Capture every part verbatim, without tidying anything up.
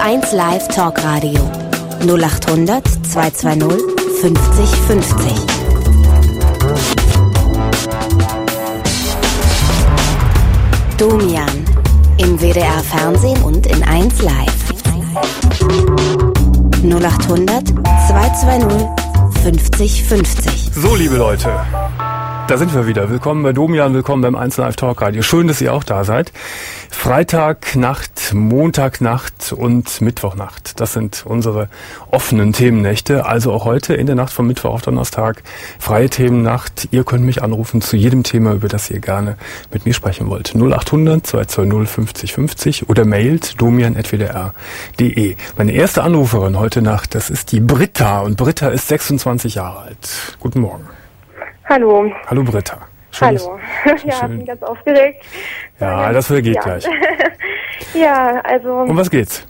eins Live Talkradio null acht hundert zweihundertzweißig fünfzig fünfzig. Domian im W D R Fernsehen und in eins Live. null acht hundert zweihundertzweißig fünfzig fünfzig. So, liebe Leute, da sind wir wieder. Willkommen bei Domian, willkommen beim eins Live Talkradio. Schön, dass ihr auch da seid. Freitagnacht, Montagnacht und Mittwochnacht. Das sind unsere offenen Themennächte. Also auch heute in der Nacht von Mittwoch auf Donnerstag. Freie Themennacht. Ihr könnt mich anrufen zu jedem Thema, über das ihr gerne mit mir sprechen wollt. null acht hundert zweihundertzweißig fünfzig fünfzig oder mailt domian at w d r punkt d e. Meine erste Anruferin heute Nacht, das ist die Britta. Und Britta ist sechsundzwanzig Jahre alt. Guten Morgen. Hallo. Hallo Britta. Schön, Hallo. Ja, ich bin ganz aufgeregt. Ja, das geht ja. gleich. Ja, also... Um was geht's?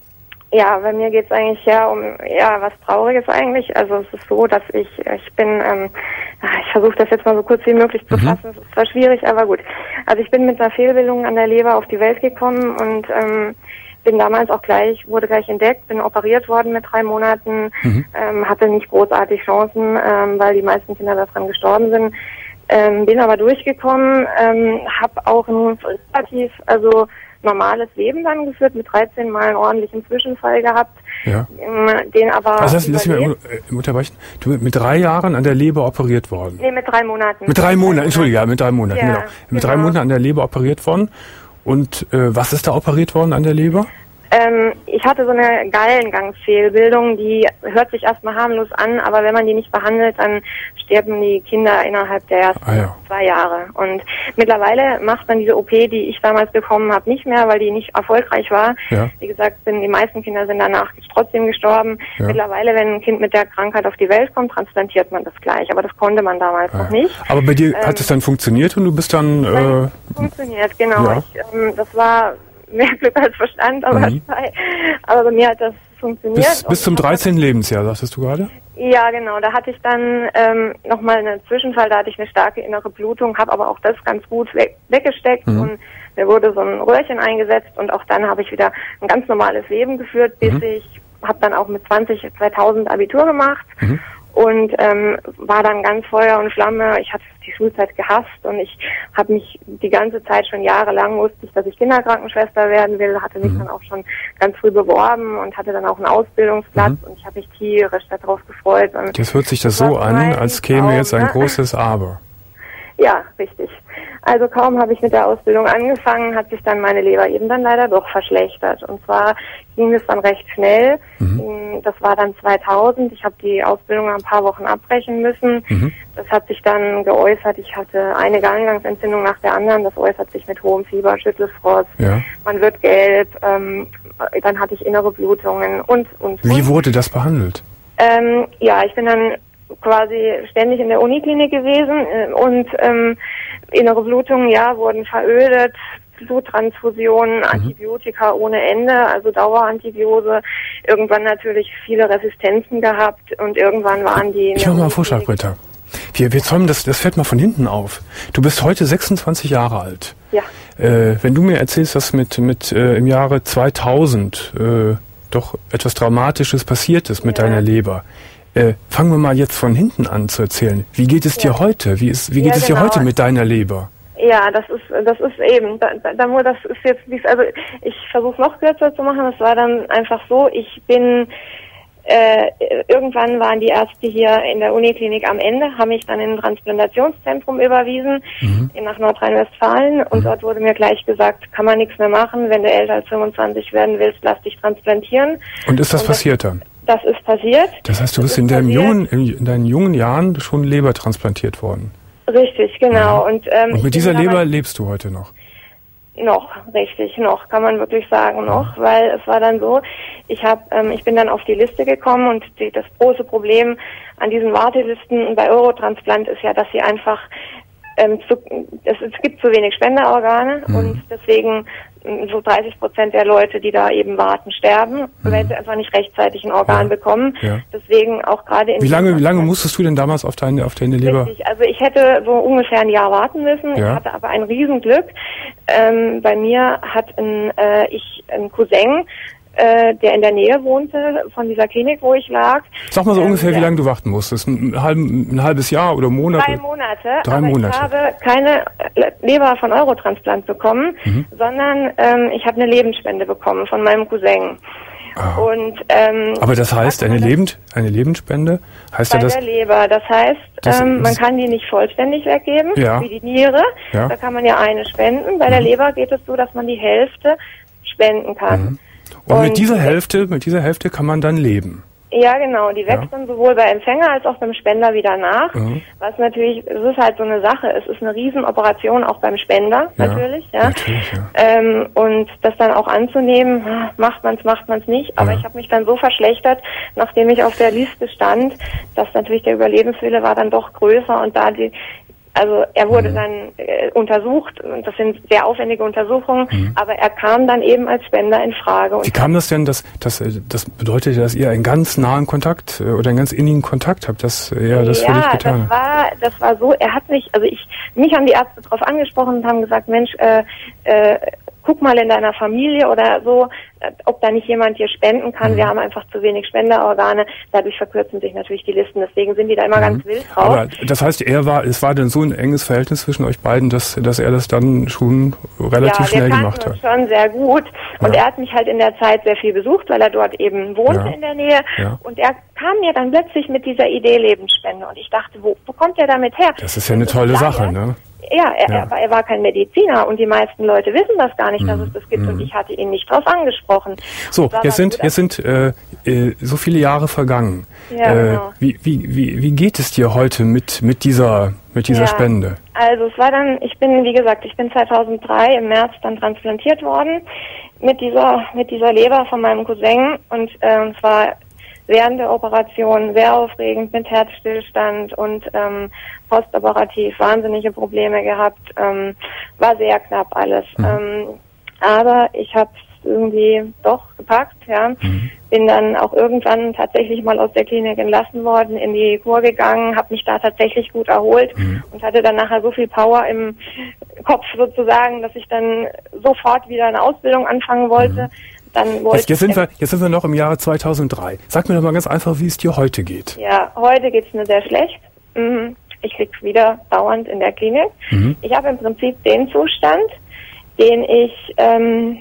Ja, bei mir geht's eigentlich ja um ja was Trauriges eigentlich. Also es ist so, dass ich, ich bin, ähm, ich versuche das jetzt mal so kurz wie möglich zu fassen. Es ist zwar schwierig, aber gut. Also ich bin mit einer Fehlbildung an der Leber auf die Welt gekommen und ähm, bin damals auch gleich, wurde gleich entdeckt, bin operiert worden mit drei Monaten, mhm. ähm, hatte nicht großartig Chancen, ähm, weil die meisten Kinder daran gestorben sind. Ähm, bin aber durchgekommen, ähm, habe auch ein relativ, also normales Leben dann geführt, mit dreizehn Mal einen ordentlichen Zwischenfall gehabt, ja. ähm, den aber... Also lass mich mal unterbrechen. Du bist mit drei Jahren an der Leber operiert worden? Nee, mit drei Monaten. Mit drei Monaten, Entschuldige, ja, mit drei Monaten, ja, genau. Mit genau. drei Monaten an der Leber operiert worden. Und äh, was ist da operiert worden an der Leber? Ähm, ich hatte so eine Gallengangsfehlbildung, die hört sich erstmal harmlos an, aber wenn man die nicht behandelt, dann sterben die Kinder innerhalb der ersten ah, ja. zwei Jahre. Und mittlerweile macht man diese O P, die ich damals bekommen habe, nicht mehr, weil die nicht erfolgreich war. Ja. Wie gesagt, sind die meisten Kinder sind danach trotzdem gestorben. Ja. Mittlerweile, wenn ein Kind mit der Krankheit auf die Welt kommt, transplantiert man das gleich. Aber das konnte man damals ah, noch nicht. Aber bei dir ähm, hat es dann funktioniert und du bist dann... Äh, funktioniert, genau. Ja. Ich, ähm, das war... mehr Glück als Verstand, aber, mhm. aber bei mir hat das funktioniert. Bis, bis zum dreizehnten Lebensjahr, sagtest du gerade? Ja, genau. Da hatte ich dann ähm, nochmal einen Zwischenfall, da hatte ich eine starke innere Blutung, habe aber auch das ganz gut weg, weggesteckt mhm. und mir wurde so ein Röhrchen eingesetzt und auch dann habe ich wieder ein ganz normales Leben geführt, bis mhm. ich habe dann auch mit zwanzig, zweitausend Abitur gemacht. Mhm. Und ähm, war dann ganz Feuer und Flamme. Ich hatte die Schulzeit gehasst und ich habe mich die ganze Zeit schon jahrelang wusste ich, dass ich Kinderkrankenschwester werden will. Hatte mich mhm. dann auch schon ganz früh beworben und hatte dann auch einen Ausbildungsplatz mhm. und ich habe mich tierisch darauf gefreut. Und jetzt hört sich das so an, als käme jetzt ein großes Aber. Ja, richtig. Also kaum habe ich mit der Ausbildung angefangen, hat sich dann meine Leber eben dann leider doch verschlechtert. Und zwar ging es dann recht schnell. Mhm. Das war dann zweitausend. Ich habe die Ausbildung ein paar Wochen abbrechen müssen. Mhm. Das hat sich dann geäußert. Ich hatte eine Gangangsentzündung nach der anderen. Das äußert sich mit hohem Fieber, Schüttelfrost. Ja. Man wird gelb. Ähm, dann hatte ich innere Blutungen und, und, und. Wie wurde das behandelt? Ähm, ja, ich bin dann quasi ständig in der Uniklinik gewesen äh, und ähm, innere Blutungen, ja, wurden verödet, Bluttransfusionen, Antibiotika mhm. ohne Ende, also Dauerantibiose, irgendwann natürlich viele Resistenzen gehabt und irgendwann waren die... Ich mache mal einen Vorschlag, Britta. Wir, wir zäumen das, das fällt mal von hinten auf. Du bist heute sechsundzwanzig Jahre alt. Ja. Äh, wenn du mir erzählst, dass mit, mit äh, im Jahre zweitausend äh, doch etwas Dramatisches passiert ist mit ja. deiner Leber, Äh, fangen wir mal jetzt von hinten an zu erzählen. Wie geht es ja. dir heute? Wie, ist, wie geht ja, es genau. dir heute mit deiner Leber? Ja, das ist das ist eben, da, da, da, das ist jetzt, also ich versuche es noch kürzer zu machen, es war dann einfach so, ich bin, äh, irgendwann waren die Ärzte hier in der Uniklinik am Ende, haben mich dann in ein Transplantationszentrum überwiesen, mhm. nach Nordrhein-Westfalen und mhm. dort wurde mir gleich gesagt, kann man nichts mehr machen, wenn du älter als fünfundzwanzig werden willst, lass dich transplantieren. Und ist das und passiert das, dann? Das ist passiert. Das heißt, du bist in, deinem jungen, in deinen jungen Jahren schon Leber transplantiert worden? Richtig, genau. Ja. Und, ähm, und mit dieser Leber lebst du heute noch? Noch, richtig, noch, kann man wirklich sagen, noch, ja. weil es war dann so, ich habe, ähm, ich bin dann auf die Liste gekommen und die, das große Problem an diesen Wartelisten bei Eurotransplant ist ja, dass sie einfach ähm, zu, es, es gibt zu wenig Spenderorgane mhm. und deswegen so dreißig Prozent der Leute, die da eben warten, sterben, mhm. weil sie einfach nicht rechtzeitig ein Organ ja. bekommen. Ja. Deswegen auch gerade in... Wie lange, wie lange musstest du denn damals auf deine, auf deine Leber? Richtig, also ich hätte so ungefähr ein Jahr warten müssen. Ja. Ich hatte aber ein Riesenglück. Ähm, bei mir hat ein, äh, ich, ein Cousin äh, der in der Nähe wohnte von dieser Klinik, wo ich lag. Sag mal so ähm, ungefähr, ja. wie lange du warten musstest. Ein, halb, ein halbes Jahr oder Monate? Drei Monate. Drei aber Monate. Ich habe keine Leber von Eurotransplant bekommen, mhm. sondern ähm, ich habe eine Lebensspende bekommen von meinem Cousin. Oh. Und, ähm, aber das heißt, eine, Lebend, eine Lebensspende? Heißt bei ja das, der Leber. Das heißt, das ähm, man kann die nicht vollständig weggeben, ja. wie die Niere. Ja. Da kann man ja eine spenden. Bei mhm. der Leber geht es so, dass man die Hälfte spenden kann. Mhm. Und, Und mit dieser Hälfte, mit dieser Hälfte kann man dann leben? Ja, genau. Die wächst ja. dann sowohl bei Empfänger als auch beim Spender wieder nach. Mhm. Was natürlich, es ist halt so eine Sache. Es ist eine Riesenoperation auch beim Spender, ja, natürlich. Ja. natürlich ja. Ähm, und das dann auch anzunehmen, macht man es, macht man es nicht. Aber ja. ich habe mich dann so verschlechtert, nachdem ich auf der Liste stand, dass natürlich der Überlebenswille war dann doch größer und da die Also er wurde mhm. dann äh, untersucht und das sind sehr aufwendige Untersuchungen, mhm. aber er kam dann eben als Spender in Frage. Und wie kam das denn, dass das das bedeutet, dass ihr einen ganz nahen Kontakt äh, oder einen ganz innigen Kontakt habt, dass er das ja, für dich getan hat? Ja, das war das war so. Er hat mich, also ich mich haben die Ärzte darauf angesprochen und haben gesagt, Mensch, äh, äh, guck mal in deiner Familie oder so, ob da nicht jemand dir spenden kann. Mhm. Wir haben einfach zu wenig Spenderorgane. Dadurch verkürzen sich natürlich die Listen. Deswegen sind die da immer mhm. ganz wild drauf. Aber das heißt, er war, es war denn so ein enges Verhältnis zwischen euch beiden, dass, dass er das dann schon relativ ja, schnell gemacht hat? Ja, wir kannten uns schon sehr gut. Und ja. er hat mich halt in der Zeit sehr viel besucht, weil er dort eben wohnte ja. in der Nähe. Ja. Und er kam mir dann plötzlich mit dieser Idee Lebensspende. Und ich dachte, wo, wo kommt er damit her? Das ist ja eine tolle Sache, ne? Ja, er, ja. Er, er war kein Mediziner und die meisten Leute wissen das gar nicht, dass mm. es das gibt mm. und ich hatte ihn nicht drauf angesprochen. So, jetzt sind, jetzt sind äh, äh, so viele Jahre vergangen. Ja, äh, genau. wie, wie, wie, wie geht es dir heute mit, mit dieser, mit dieser ja. Spende? Also es war dann, ich bin, wie gesagt, ich bin zweitausenddrei im März dann transplantiert worden mit dieser, mit dieser Leber von meinem Cousin und äh, es war während der Operation sehr aufregend mit Herzstillstand und ähm, postoperativ wahnsinnige Probleme gehabt. Ähm, war sehr knapp alles. Mhm. Ähm, aber ich habe es irgendwie doch gepackt. Ja, mhm. Bin dann auch irgendwann tatsächlich mal aus der Klinik entlassen worden, in die Kur gegangen, habe mich da tatsächlich gut erholt mhm. und hatte dann nachher so viel Power im Kopf sozusagen, dass ich dann sofort wieder eine Ausbildung anfangen wollte. Mhm. Dann jetzt, jetzt, sind wir, jetzt sind wir noch im Jahre zweitausenddrei. Sag mir doch mal ganz einfach, wie es dir heute geht. Ja, heute geht es mir sehr schlecht. Ich liege wieder dauernd in der Klinik. Mhm. Ich habe im Prinzip den Zustand, den ich ähm,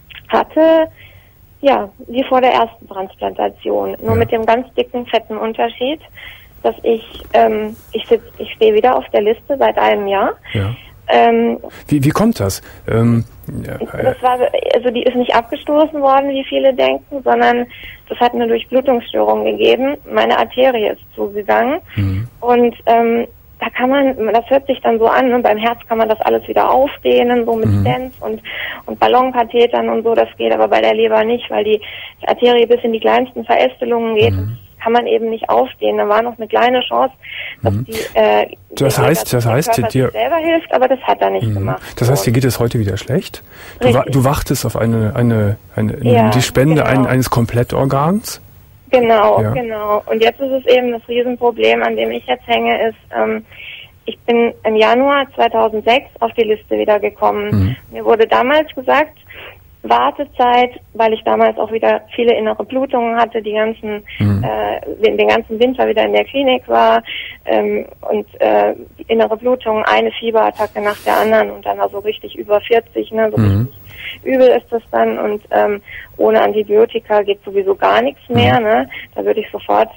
hatte, ja, wie vor der ersten Transplantation. Nur ja. mit dem ganz dicken, fetten Unterschied, dass ich, ähm, ich, sitz, ich stehe wieder auf der Liste seit einem Jahr. Ja. Ähm, wie, wie kommt das? Ähm, ja, das war, also die ist nicht abgestoßen worden, wie viele denken, sondern das hat eine Durchblutungsstörung gegeben. Meine Arterie ist zugegangen mhm. und ähm, da kann man, das hört sich dann so an, und beim Herz kann man das alles wieder aufdehnen, so mit mhm. Stents und, und Ballonkathetern und so, das geht aber bei der Leber nicht, weil die Arterie bis in die kleinsten Verästelungen geht. Mhm. Kann man eben nicht aufstehen. Da war noch eine kleine Chance, dass mhm. die, äh, das heißt, das heißt, dir sich selber hilft, aber das hat er nicht mhm. gemacht. Das heißt, dir geht es heute wieder schlecht? Du, wa- du wartest auf eine, eine, eine ja, die Spende genau. ein, eines Komplettorgans? Genau, ja. genau. Und jetzt ist es eben das Riesenproblem, an dem ich jetzt hänge, ist, ähm, ich bin im Januar zweitausendsechs auf die Liste wieder gekommen. Mhm. Mir wurde damals gesagt, Wartezeit, weil ich damals auch wieder viele innere Blutungen hatte, die ganzen, mhm. äh, den, den ganzen Winter wieder in der Klinik war ähm, und äh, die innere Blutung, eine Fieberattacke nach der anderen und dann also richtig über vierzig, ne, so mhm. richtig übel ist das dann und ähm, ohne Antibiotika geht sowieso gar nichts mehr, mhm. ne, da würde ich sofort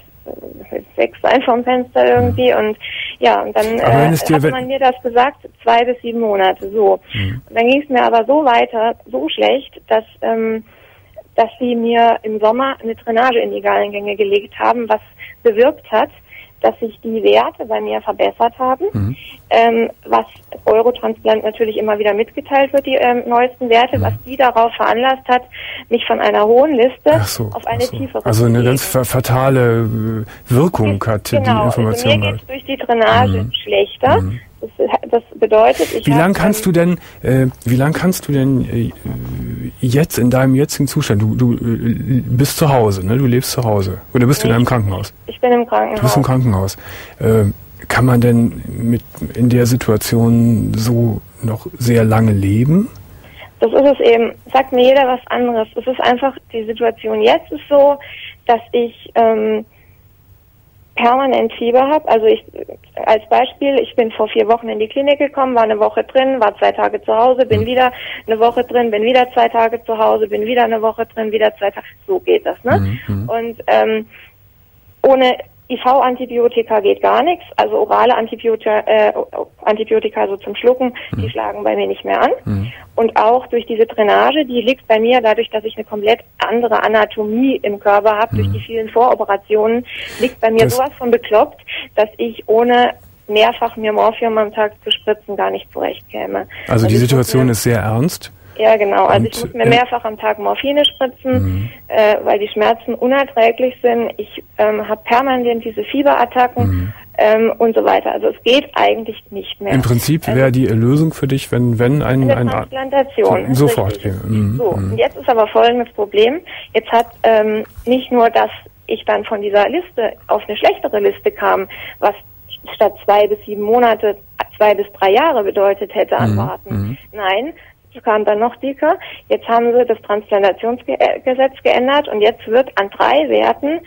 weg sein vom Fenster irgendwie und ja, und dann äh, hat man mir das gesagt, zwei bis sieben Monate, so. Mhm. Und dann ging es mir aber so weiter, so schlecht, dass ähm, dass sie mir im Sommer eine Drainage in die Gallengänge gelegt haben, was bewirkt hat, dass sich die Werte bei mir verbessert haben, mhm. ähm, was Eurotransplant natürlich immer wieder mitgeteilt wird, die ähm, neuesten Werte, mhm. was die darauf veranlasst hat, mich von einer hohen Liste so, auf eine so. tiefere Also eine ganz fatale Wirkung hat genau, die Information. Also mir geht es durch die Drainage mhm. schlechter. Mhm. Das, das bedeutet, ich Wie lange kannst du denn, äh, wie lang kannst du denn äh, jetzt in deinem jetzigen Zustand? Du, du äh, bist zu Hause, ne? Du lebst zu Hause oder bist nee, du in einem Krankenhaus? Ich bin im Krankenhaus. Du bist im Krankenhaus. Äh, kann man denn mit in der Situation so noch sehr lange leben? das ist es eben. Sagt mir jeder was anderes. Es ist einfach, die Situation jetzt ist so, dass ich ähm, permanent Fieber habe. Also ich, als Beispiel, ich bin vor vier Wochen in die Klinik gekommen, war eine Woche drin, war zwei Tage zu Hause, bin mhm. wieder eine Woche drin, bin wieder zwei Tage zu Hause, bin wieder eine Woche drin, wieder zwei Tage. So geht das, ne? Mhm. Und ähm, ohne I V-Antibiotika geht gar nichts. Also orale Antibiotika, äh, Antibiotika so zum Schlucken, mhm. die schlagen bei mir nicht mehr an. Mhm. Und auch durch diese Drainage, die liegt bei mir dadurch, dass ich eine komplett andere Anatomie im Körper habe, mhm. durch die vielen Voroperationen, liegt bei mir das sowas von bekloppt, dass ich ohne mehrfach mir Morphium am Tag zu spritzen gar nicht zurechtkäme. Also, also die Situation ist sehr ernst? Ja, genau. Also und, ich muss mir äh, mehrfach am Tag Morphine spritzen, mhm. äh, weil die Schmerzen unerträglich sind. Ich ähm, habe permanent diese Fieberattacken mhm. ähm, und so weiter. Also es geht eigentlich nicht mehr. Im Prinzip wäre also, die Lösung für dich, wenn wenn ein... eine Transplantation. ein sofort. Ja. Mhm. So, und jetzt ist aber folgendes Problem. Jetzt hat ähm, nicht nur, dass ich dann von dieser Liste auf eine schlechtere Liste kam, was statt zwei bis sieben Monate zwei bis drei Jahre bedeutet hätte an Warten. Mhm. Nein, es kam dann noch dicker. Jetzt haben sie das Transplantationsgesetz geändert und jetzt wird an drei Werten,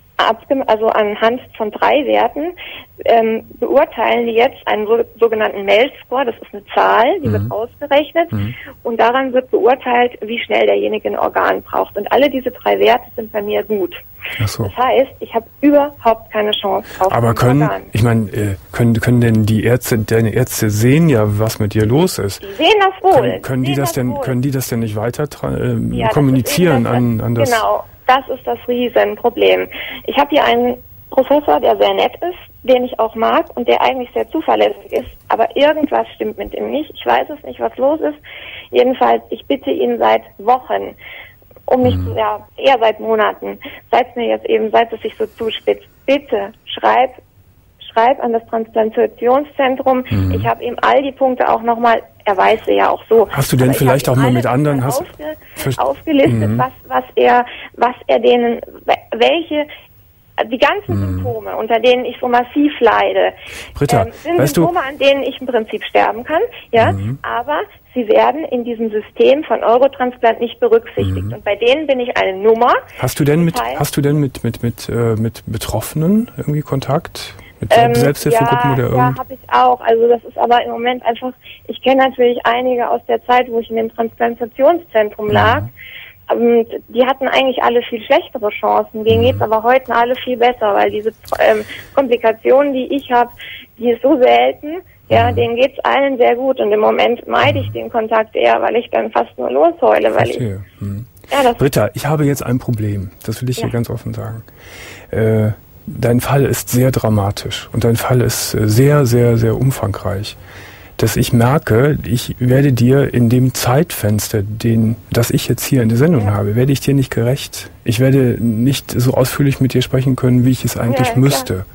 also anhand von drei Werten, ähm, beurteilen die jetzt einen so, sogenannten M E L-Score, das ist eine Zahl, die mhm. wird ausgerechnet mhm. und daran wird beurteilt, wie schnell derjenige ein Organ braucht. Und alle diese drei Werte sind bei mir gut. Ach so. Das heißt, ich habe überhaupt keine Chance auf Aber können, Organ. ich meine, äh, können, können denn die Ärzte, deine Ärzte sehen ja, was mit dir los ist. Die sehen das wohl. Können, können die, die das, das denn, wohl. können die das denn nicht weiter äh, ja, kommunizieren das an, an das? Genau, das ist das Riesenproblem. Ich habe hier einen Professor, der sehr nett ist, den ich auch mag und der eigentlich sehr zuverlässig ist, aber irgendwas stimmt mit ihm nicht. Ich weiß es nicht, was los ist. Jedenfalls, ich bitte ihn seit Wochen, um mich, mhm. ja, eher seit Monaten, seit es mir jetzt eben, seit es sich so zuspitzt, bitte schreib, schreib an das Transplantationszentrum. Mhm. Ich habe ihm all die Punkte auch nochmal, er weiß sie ja auch so. Hast du denn vielleicht auch mal mit anderen hast aufge, aufgelistet, mhm. was, was er, was er denen, welche die ganzen hm. Symptome, unter denen ich so massiv leide, Britta, ähm, sind weißt Symptome, du, an denen ich im Prinzip sterben kann, ja, mhm. aber sie werden in diesem System von Eurotransplant nicht berücksichtigt. Mhm. Und bei denen bin ich eine Nummer. Hast du denn mit, heißt, hast du denn mit, mit, mit, äh, mit Betroffenen irgendwie Kontakt? Mit ähm, Selbsthilfegruppen ja, oder irgend? Ja, habe ich auch. Also das ist aber im Moment einfach, ich kenne natürlich einige aus der Zeit, wo ich in dem Transplantationszentrum mhm. lag. Und die hatten eigentlich alle viel schlechtere Chancen. Denen geht's aber heute alle viel besser, weil diese ähm, Komplikationen, die ich habe, die ist so selten. Ja, mhm. denen geht's allen sehr gut. Und im Moment meide ich den Kontakt eher, weil ich dann fast nur losheule. Weil ich, mhm. ja, das Britta, ich habe jetzt ein Problem. Das will ich ja. hier ganz offen sagen. Äh, dein Fall ist sehr dramatisch und dein Fall ist sehr, sehr, sehr umfangreich. Dass ich merke, ich werde dir in dem Zeitfenster, den, das ich jetzt hier in der Sendung ja. habe, werde ich dir nicht gerecht. Ich werde nicht so ausführlich mit dir sprechen können, wie ich es eigentlich ja, müsste.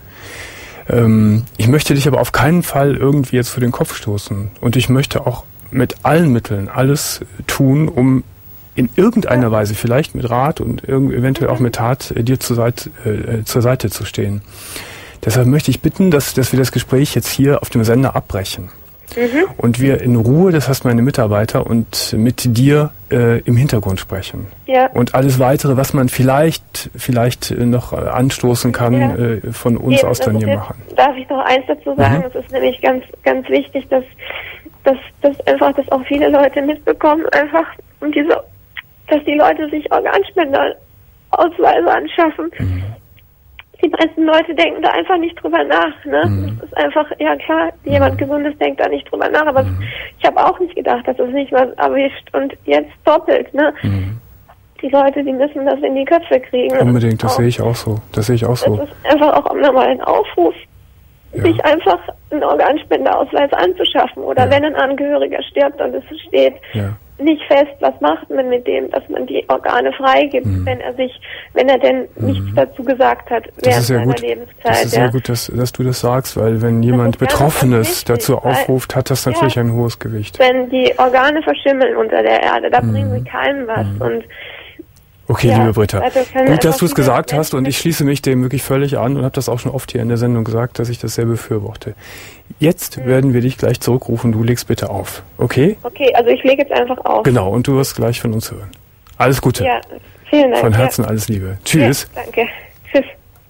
Ähm, ich möchte dich aber auf keinen Fall irgendwie jetzt vor den Kopf stoßen. Und ich möchte auch mit allen Mitteln alles tun, um in irgendeiner ja. Weise, vielleicht mit Rat und eventuell auch mit Tat, dir zur Seite, äh, zur Seite zu stehen. Deshalb möchte ich bitten, dass, dass wir das Gespräch jetzt hier auf dem Sender abbrechen. Mhm. Und wir in Ruhe, das heißt meine Mitarbeiter, und mit dir äh, im Hintergrund sprechen. Ja. Und alles Weitere, was man vielleicht vielleicht noch anstoßen kann, ja. äh, von uns Eben, aus dann hier machen. Darf ich noch eins dazu sagen? Es mhm. ist nämlich ganz ganz wichtig, dass, dass, dass einfach das auch viele Leute mitbekommen, einfach und diese, dass die Leute sich Organspendeausweise anschaffen. Mhm. Die meisten Leute denken da einfach nicht drüber nach. Ne? Mhm. Das ist einfach, ja klar, jemand mhm. Gesundes denkt da nicht drüber nach, aber mhm. ich habe auch nicht gedacht, dass es nicht was erwischt und jetzt doppelt. Ne? Mhm. Die Leute, die müssen das in die Köpfe kriegen. Unbedingt, das, das sehe ich auch so. Das sehe ich auch so. Das ist einfach auch nochmal ein Aufruf, ja. sich einfach einen Organspendeausweis anzuschaffen oder ja. wenn ein Angehöriger stirbt und es steht ja. nicht fest, was macht man mit dem, dass man die Organe freigibt, mhm. wenn er sich, wenn er denn mhm. nichts dazu gesagt hat während das ist seiner gut. Lebenszeit. Das ist ja. sehr gut, dass, dass du das sagst, weil wenn jemand Betroffenes dazu aufruft, hat das natürlich ja, ein hohes Gewicht. Wenn die Organe verschimmeln unter der Erde, da mhm. bringen sie keinem was. Mhm. Und Okay, Ja, liebe Britta. also können Gut, dass einfach du es viele gesagt hast und Menschen- ich schließe mich dem wirklich völlig an und habe das auch schon oft hier in der Sendung gesagt, dass ich das sehr befürworte. Jetzt werden wir dich gleich zurückrufen, du legst bitte auf. Okay? Okay, also ich lege jetzt einfach auf. Genau, und du wirst gleich von uns hören. Alles Gute. Ja, vielen Dank. Von Herzen ja. alles Liebe. Tschüss. Ja, danke. Tschüss.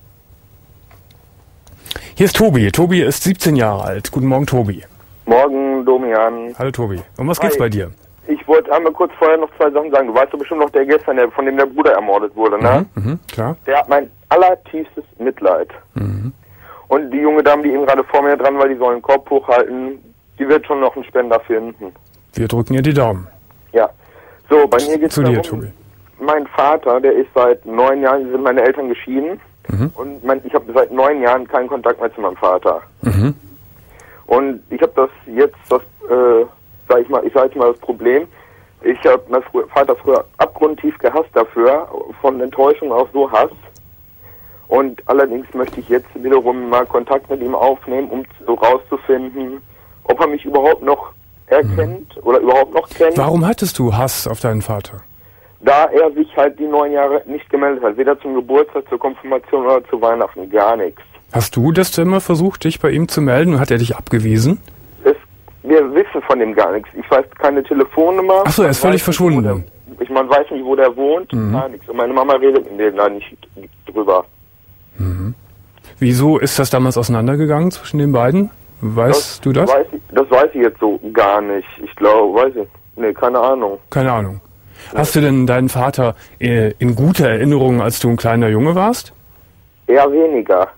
Hier ist Tobi. Tobi ist siebzehn Jahre alt. Guten Morgen, Tobi. Morgen, Domian. Hallo, Tobi. Um was geht's Hi. bei dir? Ich wollte einmal kurz vorher noch zwei Sachen sagen. Du weißt doch bestimmt noch, der gestern, der, von dem der Bruder ermordet wurde, ne? Mhm, mhm, klar. Der hat mein allertiefstes Mitleid. Mhm. Und die junge Dame, die eben gerade vor mir dran war, die soll den Kopf hochhalten, die wird schon noch einen Spender finden. Wir drücken ihr die Daumen. Ja. So, bei mir geht's Zu dir, darum, Tobi. mein Vater, der ist seit neun Jahren, sind meine Eltern geschieden. Mhm. Und mein, ich habe seit neun Jahren keinen Kontakt mehr zu meinem Vater. Mhm. Und ich habe das jetzt, das, äh, sag ich mal, ich sage jetzt mal das Problem. Ich habe meinen frü- Vater früher abgrundtief gehasst dafür, von Enttäuschung auch so Hass. Und allerdings möchte ich jetzt wiederum mal Kontakt mit ihm aufnehmen, um so rauszufinden, ob er mich überhaupt noch erkennt mhm. oder überhaupt noch kennt. Warum hattest du Hass auf deinen Vater? Da er sich halt die neun Jahre nicht gemeldet hat, weder zum Geburtstag, zur Konfirmation oder zu Weihnachten, gar nichts. Hast du das denn immer versucht, dich bei ihm zu melden? Hat er dich abgewiesen? Es, wir wissen von dem gar nichts. Ich weiß keine Telefonnummer. Ach so, er ist Man völlig weiß nicht, wo verschwunden. Der, ich man weiß nicht, wo der wohnt, Mhm. gar nichts. Und meine Mama redet mit dem da nicht drüber. Mhm. Wieso ist das damals auseinandergegangen zwischen den beiden? Weißt du das? Weiß ich, das weiß ich jetzt so gar nicht. Ich glaube, weiß ich. Nee, keine Ahnung. Keine Ahnung. Hast du denn deinen Vater äh, in guter Erinnerung, als du ein kleiner Junge warst? Eher weniger.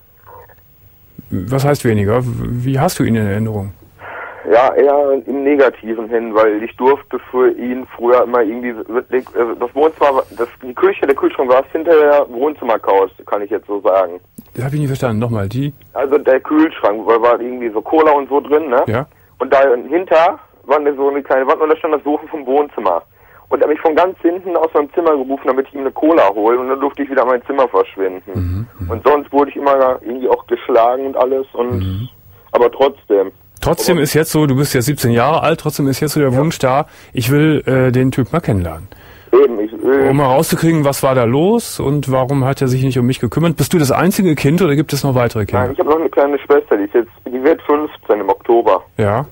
Was heißt weniger? Wie hast du ihn in Erinnerung? Ja, eher im Negativen hin, weil ich durfte für ihn früher immer irgendwie, das Wohnzimmer, das, die Küche, der Kühlschrank war hinter der Wohnzimmercouch, kann ich jetzt so sagen. Das habe ich nicht verstanden. Nochmal, die? Also der Kühlschrank, weil war irgendwie so Cola und so drin, ne? Ja. Und dahinter war eine, so eine kleine Wand und da stand das Sofa vom Wohnzimmer. Und er hat mich von ganz hinten aus meinem Zimmer gerufen, damit ich ihm eine Cola hole und dann durfte ich wieder in mein Zimmer verschwinden. Mhm, mh. Und sonst wurde ich immer irgendwie auch geschlagen und alles und, Mhm. aber trotzdem. Trotzdem aber, ist jetzt so, du bist ja siebzehn Jahre alt, trotzdem ist jetzt so der Ja. Wunsch da, ich will äh, den Typ mal kennenlernen. Eben, ich, äh, Um mal rauszukriegen, was war da los und warum hat er sich nicht um mich gekümmert. Bist du das einzige Kind oder gibt es noch weitere Kinder? Nein, ich habe noch eine kleine Schwester, die ist jetzt, die wird fünfzehn im Oktober. Ja.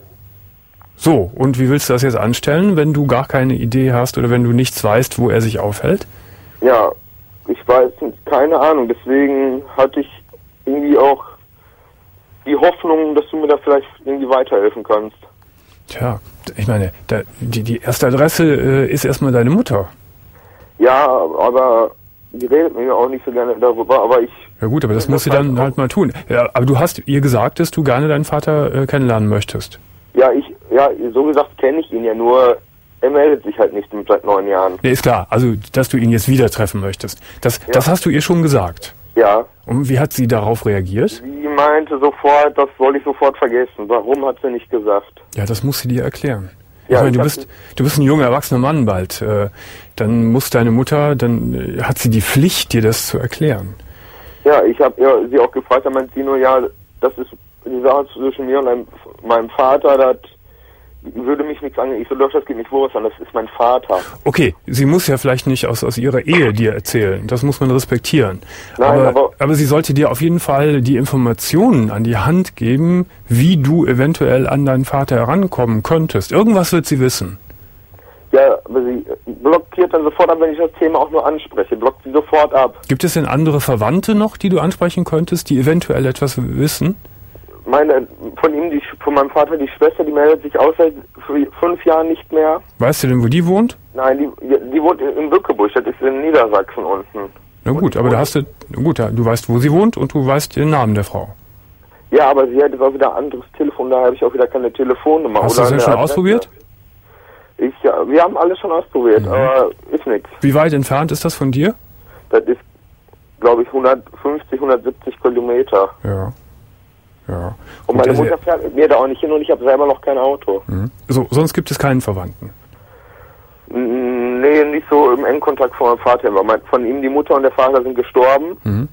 So, und wie willst du das jetzt anstellen, wenn du gar keine Idee hast oder wenn du nichts weißt, wo er sich aufhält? Ja, ich weiß nicht, keine Ahnung, deswegen hatte ich irgendwie auch die Hoffnung, dass du mir da vielleicht irgendwie weiterhelfen kannst. Tja, ich meine, da, die, die erste Adresse äh, ist erstmal deine Mutter. Ja, aber die redet mir auch nicht so gerne darüber, aber ich... Ja gut, aber das Das muss sie weiß dann auch. halt mal tun. Ja, aber du hast ihr gesagt, dass du gerne deinen Vater äh, kennenlernen möchtest. Ja, ich, ja, so gesagt kenne ich ihn ja, nur er meldet sich halt nicht seit neun Jahren. Nee, ist klar. Also, dass du ihn jetzt wieder treffen möchtest. Das, Ja. das hast du ihr schon gesagt. Ja, Und wie hat sie darauf reagiert? sie meinte sofort, das soll ich sofort vergessen. Warum hat sie nicht gesagt? Ja, das muss sie dir erklären. Ich Ja, meine, ich du hab bist, du bist ein junger, erwachsener Mann bald. Äh, dann muss deine Mutter, dann äh, hat sie die Pflicht, dir das zu erklären. Ja, ich habe ja, sie auch gefragt, da meint sie nur, ja, das ist die Sache zwischen mir und meinem, meinem Vater, das würde mich nichts angehen. Ich so, doch, das geht nicht wohl an, das ist mein Vater. Okay, sie muss ja vielleicht nicht aus, aus ihrer Ehe dir erzählen. Das muss man respektieren. Nein, aber, aber- aber sie sollte dir auf jeden Fall die Informationen an die Hand geben, wie du eventuell an deinen Vater herankommen könntest. Irgendwas wird sie wissen. Ja, aber sie blockiert dann sofort ab, wenn ich das Thema auch nur anspreche. Blockt sie sofort ab. Gibt es denn andere Verwandte noch, die du ansprechen könntest, die eventuell etwas wissen? Meine, von ihm, die, von meinem Vater, die Schwester, die meldet sich auch seit fünf Jahren nicht mehr. Weißt du denn, wo die wohnt? Nein, die, die wohnt in Bückebusch, das ist in Niedersachsen unten. Na gut, aber da hast du, gut, ja, du weißt, wo sie wohnt und du weißt den Namen der Frau. Ja, aber sie hat jetzt auch wieder ein anderes Telefon, da habe ich auch wieder keine Telefonnummer. Hast du das denn eine schon Adresse. ausprobiert? Ich, ja, wir haben alles schon ausprobiert, Mhm. aber ist nichts. Wie weit entfernt ist das von dir? Das ist, glaube ich, hundertfünfzig, hundertsiebzig Kilometer. Ja. Ja. Und Gut, meine also- Mutter fährt mit mir da auch nicht hin und ich habe selber noch kein Auto. Mhm. So, sonst gibt es keinen Verwandten. Mm, Nee, nicht so im engen Kontakt von meinem Vater. Aber mein, von ihm die Mutter und der Vater sind gestorben. Mhm.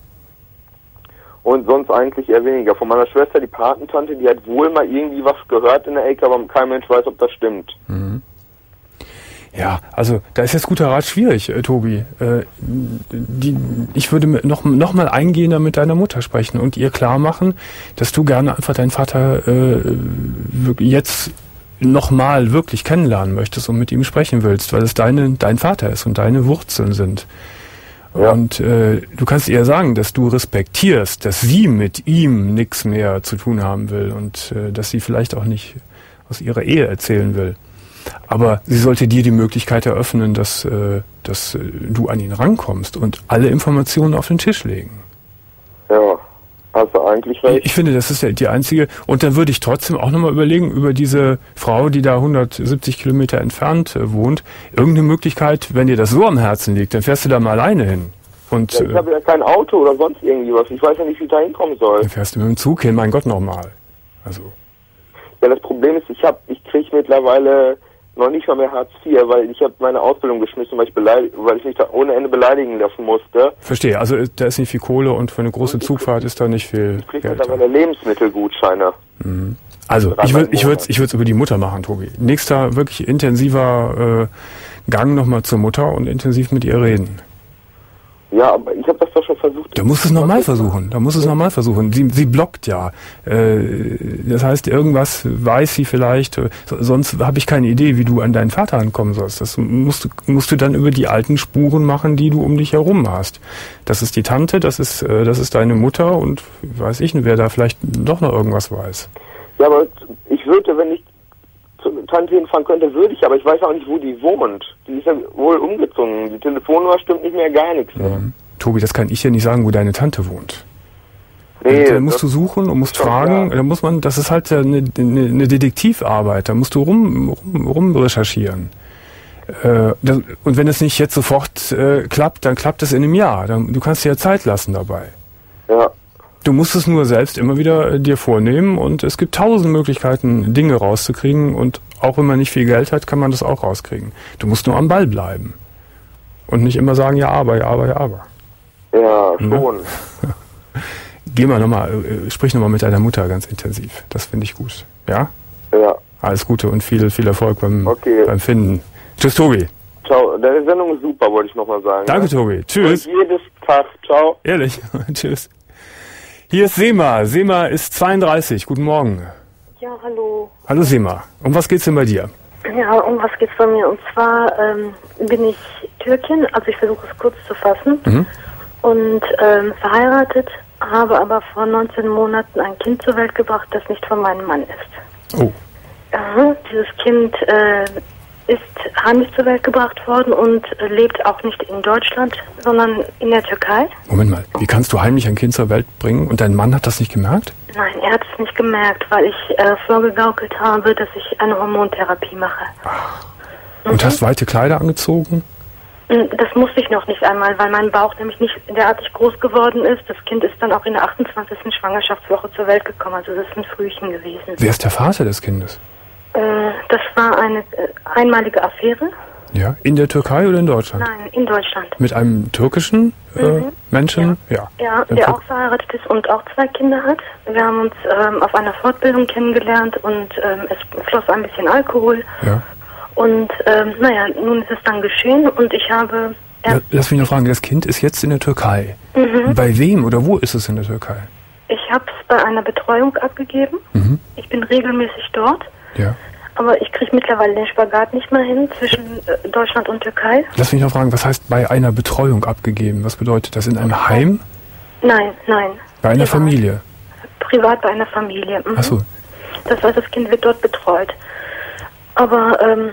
Und sonst eigentlich eher weniger. Von meiner Schwester, die Patentante, die hat wohl mal irgendwie was gehört in der Ecke, aber kein Mensch weiß, ob das stimmt. Mhm. Ja, also da ist jetzt guter Rat schwierig, äh, Tobi. Äh, die, ich würde mit noch, noch mal eingehender mit deiner Mutter sprechen und ihr klar machen, dass du gerne einfach deinen Vater äh, jetzt nochmal wirklich kennenlernen möchtest und mit ihm sprechen willst, weil es deine, dein Vater ist und deine Wurzeln sind. Ja. Und äh, du kannst ihr sagen, dass du respektierst, dass sie mit ihm nichts mehr zu tun haben will und äh, dass sie vielleicht auch nicht aus ihrer Ehe erzählen will. Aber sie sollte dir die Möglichkeit eröffnen, dass, äh, dass äh, du an ihn rankommst und alle Informationen auf den Tisch legen. Ja, hast du eigentlich recht. Ich finde, das ist ja die einzige. Und dann würde ich trotzdem auch nochmal überlegen, über diese Frau, die da hundertsiebzig Kilometer entfernt äh, wohnt, irgendeine Möglichkeit, wenn dir das so am Herzen liegt, dann fährst du da mal alleine hin. Und, ja, ich habe ja kein Auto oder sonst irgendwie was. Ich weiß ja nicht, wie ich da hinkommen soll. Dann fährst du mit dem Zug hin, mein Gott, nochmal. Also. Ja, das Problem ist, ich hab, ich kriege mittlerweile noch nicht mal mehr Hartz vier, weil ich habe meine Ausbildung geschmissen, weil ich, beleid- weil ich mich da ohne Ende beleidigen lassen musste. Verstehe, also da ist nicht viel Kohle und für eine große Zugfahrt ist da nicht viel ich kriege Geld. mittlerweile Lebensmittelgutscheine. Mhm. Also ich würde ich würde ich würde es über die Mutter machen, Tobi. Nächster wirklich intensiver äh, Gang nochmal zur Mutter und intensiv mit ihr reden. Ja, aber ich habe das doch schon versucht. Da musst du es nochmal versuchen. Da musst du es nochmal versuchen. Sie, sie blockt ja. Äh, das heißt, irgendwas weiß sie vielleicht. So, sonst habe ich keine Idee, wie du an deinen Vater ankommen sollst. Das musst du, musst du dann über die alten Spuren machen, die du um dich herum hast. Das ist die Tante, das ist, äh, das ist deine Mutter und weiß ich nicht, wer da vielleicht doch noch irgendwas weiß. Ja, aber ich würde, wenn ich zur Tante hinfahren könnte, würde ich, aber ich weiß auch nicht, wo die wohnt. Die ist ja wohl umgezogen. Die Telefonnummer stimmt nicht mehr, gar nichts mehr. Mhm. Tobi, das kann ich ja nicht sagen, wo deine Tante wohnt. Nee, da musst du suchen und musst fragen. Klar. Da muss man, das ist halt eine, eine, eine Detektivarbeit. Da musst du rum, rum, rum recherchieren. Äh, das, und wenn es nicht jetzt sofort äh, klappt, dann klappt es in einem Jahr. Dann, du kannst dir ja Zeit lassen dabei. Ja. Du musst es nur selbst immer wieder äh, dir vornehmen und es gibt tausend Möglichkeiten, Dinge rauszukriegen und auch wenn man nicht viel Geld hat, kann man das auch rauskriegen. Du musst nur am Ball bleiben und nicht immer sagen, ja, aber, ja, aber, ja, aber. Ja, schon. Ne? Geh mal nochmal, äh, sprich nochmal mit deiner Mutter ganz intensiv. Das finde ich gut. Ja? Ja. Alles Gute und viel, viel Erfolg beim, okay. beim Finden. Tschüss, Tobi. Ciao. Deine Sendung ist super, wollte ich nochmal sagen. Danke, ne? Tobi. Tschüss. Und jedes Tag. Ciao. Ehrlich. Tschüss. Hier ist Sema. Sema ist zweiunddreißig. Guten Morgen. Ja, hallo. Hallo Sema. Um was geht's denn bei dir? Ja, um was geht's bei mir? Und zwar ähm, bin ich Türkin, also ich versuche es kurz zu fassen. Mhm. Und ähm, verheiratet, habe aber vor neunzehn Monaten ein Kind zur Welt gebracht, das nicht von meinem Mann ist. Oh. Ja, dieses Kind äh, ist heimlich zur Welt gebracht worden und äh, lebt auch nicht in Deutschland, sondern in der Türkei. Moment mal, wie kannst du heimlich ein Kind zur Welt bringen und dein Mann hat das nicht gemerkt? Nein, er hat es nicht gemerkt, weil ich äh, vorgegaukelt habe, dass ich eine Hormontherapie mache. Ach. Und Mhm. hast weite Kleider angezogen? Das musste ich noch nicht einmal, weil mein Bauch nämlich nicht derartig groß geworden ist. Das Kind ist dann auch in der achtundzwanzigsten Schwangerschaftswoche zur Welt gekommen, also das ist ein Frühchen gewesen. Wer ist der Vater des Kindes? Äh, das war eine äh, einmalige Affäre. Ja, in der Türkei oder in Deutschland? Nein, in Deutschland. Mit einem türkischen äh, Mhm. Menschen? Ja. Ja, Im der Tür- auch verheiratet ist und auch zwei Kinder hat. Wir haben uns ähm, auf einer Fortbildung kennengelernt und ähm, es floss ein bisschen Alkohol. Ja. Und ähm, naja, nun ist es dann geschehen und ich habe... Ja, lass mich noch fragen, das Kind ist jetzt in der Türkei. Mhm. Bei wem oder wo ist es in der Türkei? Ich habe es bei einer Betreuung abgegeben. Mhm. Ich bin regelmäßig dort. Ja. Aber ich kriege mittlerweile den Spagat nicht mehr hin zwischen äh, Deutschland und Türkei. Lass mich noch fragen, was heißt bei einer Betreuung abgegeben? Was bedeutet das? In einem Heim? Nein, nein. Bei einer Privat. Familie? Privat bei einer Familie. Mhm. Ach so. Das heißt, das Kind wird dort betreut. Aber ähm,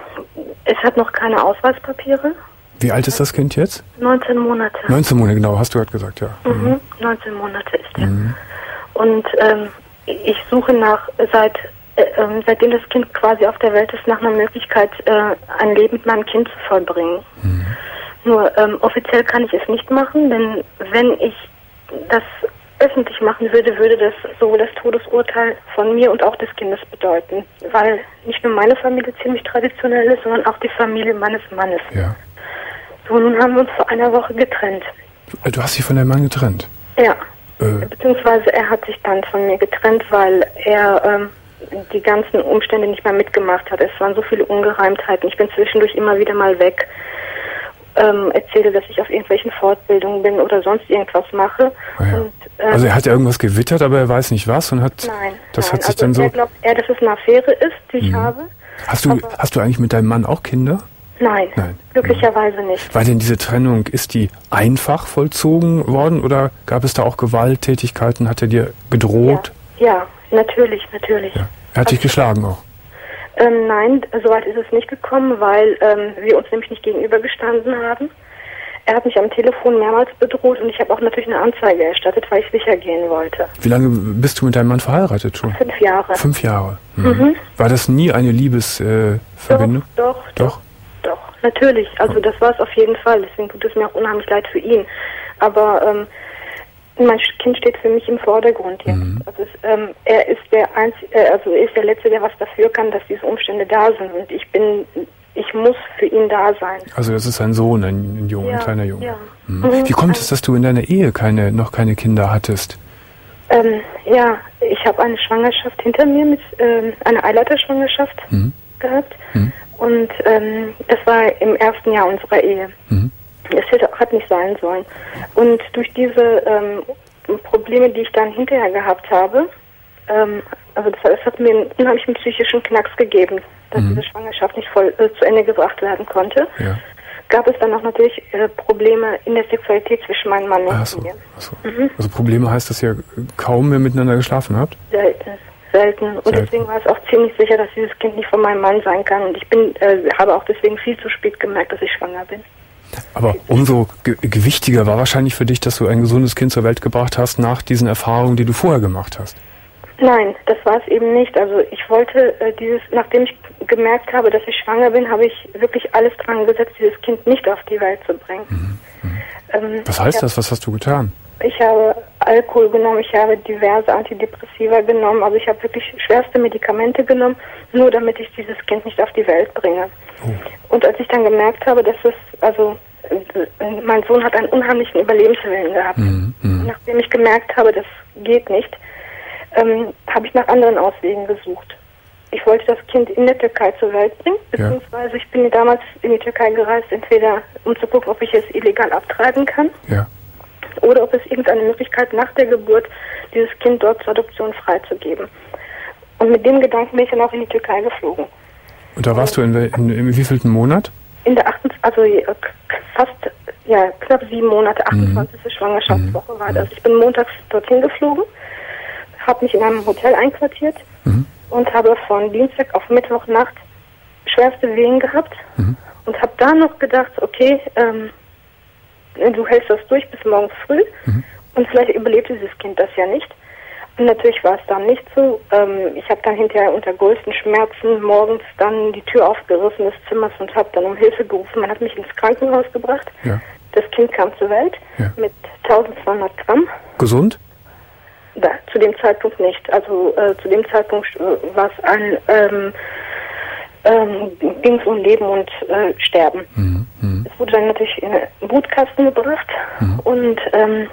es hat noch keine Ausweispapiere. Wie alt ist das Kind jetzt? neunzehn Monate. neunzehn Monate, genau, hast du gerade gesagt, ja. Mhm. neunzehn Monate ist er. Mhm. Und ähm, ich suche nach, seit äh, ähm, seitdem das Kind quasi auf der Welt ist, nach einer Möglichkeit, äh, ein Leben mit meinem Kind zu vollbringen. Mhm. Nur ähm, offiziell kann ich es nicht machen, denn wenn ich das öffentlich machen würde, würde das sowohl das Todesurteil von mir und auch des Kindes bedeuten. Weil nicht nur meine Familie ziemlich traditionell ist, sondern auch die Familie meines Mannes. Ja. So, nun haben wir uns vor einer Woche getrennt. Du, du hast dich von deinem Mann getrennt? Ja. Äh, Beziehungsweise er hat sich dann von mir getrennt, weil er ähm, die ganzen Umstände nicht mehr mitgemacht hat. Es waren so viele Ungereimtheiten. Ich bin zwischendurch immer wieder mal weg, ähm, erzähle, dass ich auf irgendwelchen Fortbildungen bin oder sonst irgendwas mache. Ah ja. Und, ähm, also er hat ja irgendwas gewittert, aber er weiß nicht was und hat nein, das nein. hat sich also dann so... Er glaubt eher, dass es eine Affäre ist, die ich mhm. habe. Hast du, hast du eigentlich mit deinem Mann auch Kinder? Nein, Nein. glücklicherweise nicht. War denn diese Trennung, ist die einfach vollzogen worden oder gab es da auch Gewalttätigkeiten? Hat er dir gedroht? Ja, ja natürlich, natürlich. Ja. Er hat also, dich geschlagen auch? Ähm, nein, soweit ist es nicht gekommen, weil ähm, wir uns nämlich nicht gegenübergestanden haben. Er hat mich am Telefon mehrmals bedroht und ich habe auch natürlich eine Anzeige erstattet, weil ich sicher gehen wollte. Wie lange bist du mit deinem Mann verheiratet schon? Fünf Jahre. Fünf Jahre. Mhm. Mhm. War das nie eine Liebesverbindung? Äh, doch, doch, doch, doch, natürlich. Also das war es auf jeden Fall. Deswegen tut es mir auch unheimlich leid für ihn. Aber ähm, mein Kind steht für mich im Vordergrund jetzt. Mhm. Also es, ähm, er ist der Einzige, äh, also er ist der Letzte, der was dafür kann, dass diese Umstände da sind. Und ich bin, ich muss für ihn da sein. Also das ist ein Sohn, ein, ein Junge, ja, ein kleiner Junge. Ja. Mhm. Mhm. Wie kommt es, dass du in deiner Ehe keine, noch keine Kinder hattest? Ähm, ja, ich habe eine Schwangerschaft hinter mir, mit ähm, eine Eileiterschwangerschaft mhm. gehabt. Mhm. Und ähm, das war im ersten Jahr unserer Ehe. Mhm. Es hätte, hat nicht sein sollen. Und durch diese ähm, Probleme, die ich dann hinterher gehabt habe, ähm, also das, das hat mir einen unheimlichen psychischen Knacks gegeben, dass mhm. diese Schwangerschaft nicht voll äh, zu Ende gebracht werden konnte. Ja. Gab es dann auch natürlich äh, Probleme in der Sexualität zwischen meinem Mann und ach so, mir. Ach so. Mhm. Also Probleme heißt, dass ihr kaum mehr miteinander geschlafen habt? Selten. Selten. Und Selten. Deswegen war es auch ziemlich sicher, dass dieses Kind nicht von meinem Mann sein kann. Und ich bin, äh, habe auch deswegen viel zu spät gemerkt, dass ich schwanger bin. Aber umso ge- gewichtiger war wahrscheinlich für dich, dass du ein gesundes Kind zur Welt gebracht hast nach diesen Erfahrungen, die du vorher gemacht hast. Nein, das war es eben nicht. Also ich wollte äh, dieses, nachdem ich gemerkt habe, dass ich schwanger bin, habe ich wirklich alles dran gesetzt, dieses Kind nicht auf die Welt zu bringen. Mhm. Mhm. Ähm, Was heißt hab, das? Was hast du getan? Ich habe Alkohol genommen, ich habe diverse Antidepressiva genommen, also ich habe wirklich schwerste Medikamente genommen, nur damit ich dieses Kind nicht auf die Welt bringe. Oh. Und als ich dann gemerkt habe, dass es, also mein Sohn hat einen unheimlichen Überlebenswillen gehabt. Mhm. Mhm. Nachdem ich gemerkt habe, das geht nicht, ähm, habe ich nach anderen Auswegen gesucht. Ich wollte das Kind in der Türkei zur Welt bringen, beziehungsweise ich bin damals in die Türkei gereist, entweder um zu gucken, ob ich es illegal abtreiben kann, ja. oder ob es irgendeine Möglichkeit nach der Geburt dieses Kind dort zur Adoption freizugeben. Und mit dem Gedanken bin ich dann auch in die Türkei geflogen. Und da warst Und, du in, in, in wievielten Monat? In der achten, also fast, ja, knapp sieben Monate, achtundzwanzigste Mhm. Schwangerschaftswoche war das. Ich bin montags dorthin geflogen, habe mich in einem Hotel einquartiert mhm. und habe von Dienstag auf Mittwochnacht schwerste Wehen gehabt mhm. und habe da noch gedacht, okay, ähm, du hältst das durch bis morgens früh mhm. und vielleicht überlebt dieses Kind das ja nicht. Und natürlich war es dann nicht so. Ähm, ich habe dann hinterher unter größten Schmerzen morgens dann die Tür aufgerissen des Zimmers und habe dann um Hilfe gerufen. Man hat mich ins Krankenhaus gebracht. Ja. Das Kind kam zur Welt ja. mit tausendzweihundert Gramm. Gesund? Da, zu dem Zeitpunkt nicht. Also äh, zu dem Zeitpunkt äh, war es ein ähm, ähm, ging es um Leben und äh, Sterben. Mhm. Mhm. Es wurde dann natürlich in einen Brutkasten gebracht mhm. und ähm,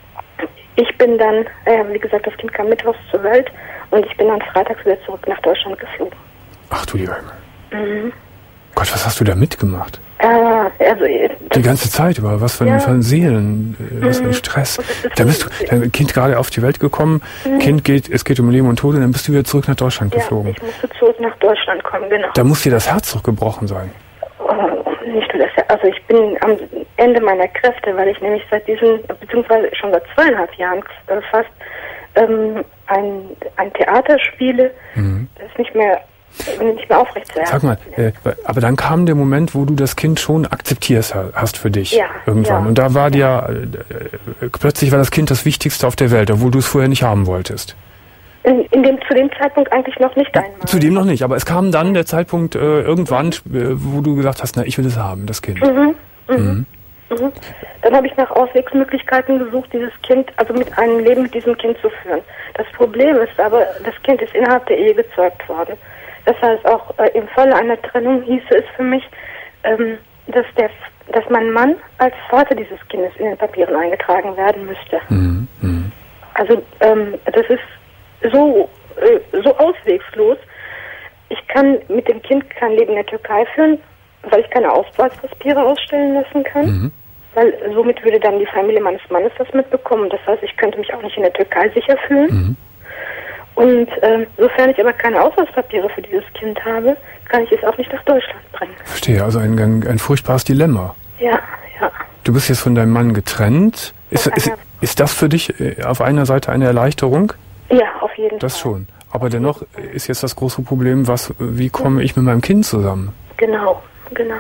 ich bin dann, äh, wie gesagt, das Kind kam mittwochs zur Welt und ich bin dann freitags wieder zurück nach Deutschland geflogen. Ach du lieber Himmel. Mhm. Gott, was hast du da mitgemacht? Äh, also, die ganze Zeit über, was für, ja. für ein Seelen, äh, was für ein Stress. Da bist du, dein Kind gerade auf die Welt gekommen, mhm. Kind geht, es geht um Leben und Tod und dann bist du wieder zurück nach Deutschland ja, geflogen. Ich musste zurück nach Deutschland kommen, genau. Da muss dir das Herz doch gebrochen sein. Oh, nicht nur das, also ich bin am Ende meiner Kräfte, weil ich nämlich seit diesen, beziehungsweise schon seit zweieinhalb Jahren äh, fast ähm, ein, ein Theater spiele, mhm. das nicht mehr nicht mehr aufrecht zu erhalten. Sag mal, äh, aber dann kam der Moment, wo du das Kind schon akzeptiert hast für dich ja, irgendwann. Ja. Und da war dir, äh, plötzlich war das Kind das Wichtigste auf der Welt, obwohl du es vorher nicht haben wolltest. In, in dem, zu dem Zeitpunkt eigentlich noch nicht einmal. Zu dem noch nicht, aber es kam dann der Zeitpunkt äh, irgendwann, äh, wo du gesagt hast, na, ich will es haben, das Kind. Mhm, mhm, mhm. Mhm. Dann habe ich nach Auswegsmöglichkeiten gesucht, dieses Kind, also mit einem Leben mit diesem Kind zu führen. Das Problem ist aber, das Kind ist innerhalb der Ehe gezeugt worden. Das heißt, auch äh, im Falle einer Trennung hieße es für mich, ähm, dass, der, dass mein Mann als Vater dieses Kindes in den Papieren eingetragen werden müsste. Mhm. Mhm. Also ähm, das ist so äh, so auswegslos. Ich kann mit dem Kind kein Leben in der Türkei führen, weil ich keine Ausweispapiere ausstellen lassen kann. Mhm. Weil somit würde dann die Familie meines Mannes das mitbekommen. Das heißt, ich könnte mich auch nicht in der Türkei sicher fühlen. Mhm. Und äh, sofern ich aber keine Ausweispapiere für dieses Kind habe, kann ich es auch nicht nach Deutschland bringen. Verstehe, also ein, ein, ein furchtbares Dilemma. Ja, ja. Du bist jetzt von deinem Mann getrennt. Ist, ist, ist das für dich auf einer Seite eine Erleichterung? Ja, auf jeden das Fall. Das schon. Aber dennoch ist jetzt das große Problem, was, wie komme ich mit meinem Kind zusammen? Genau, genau.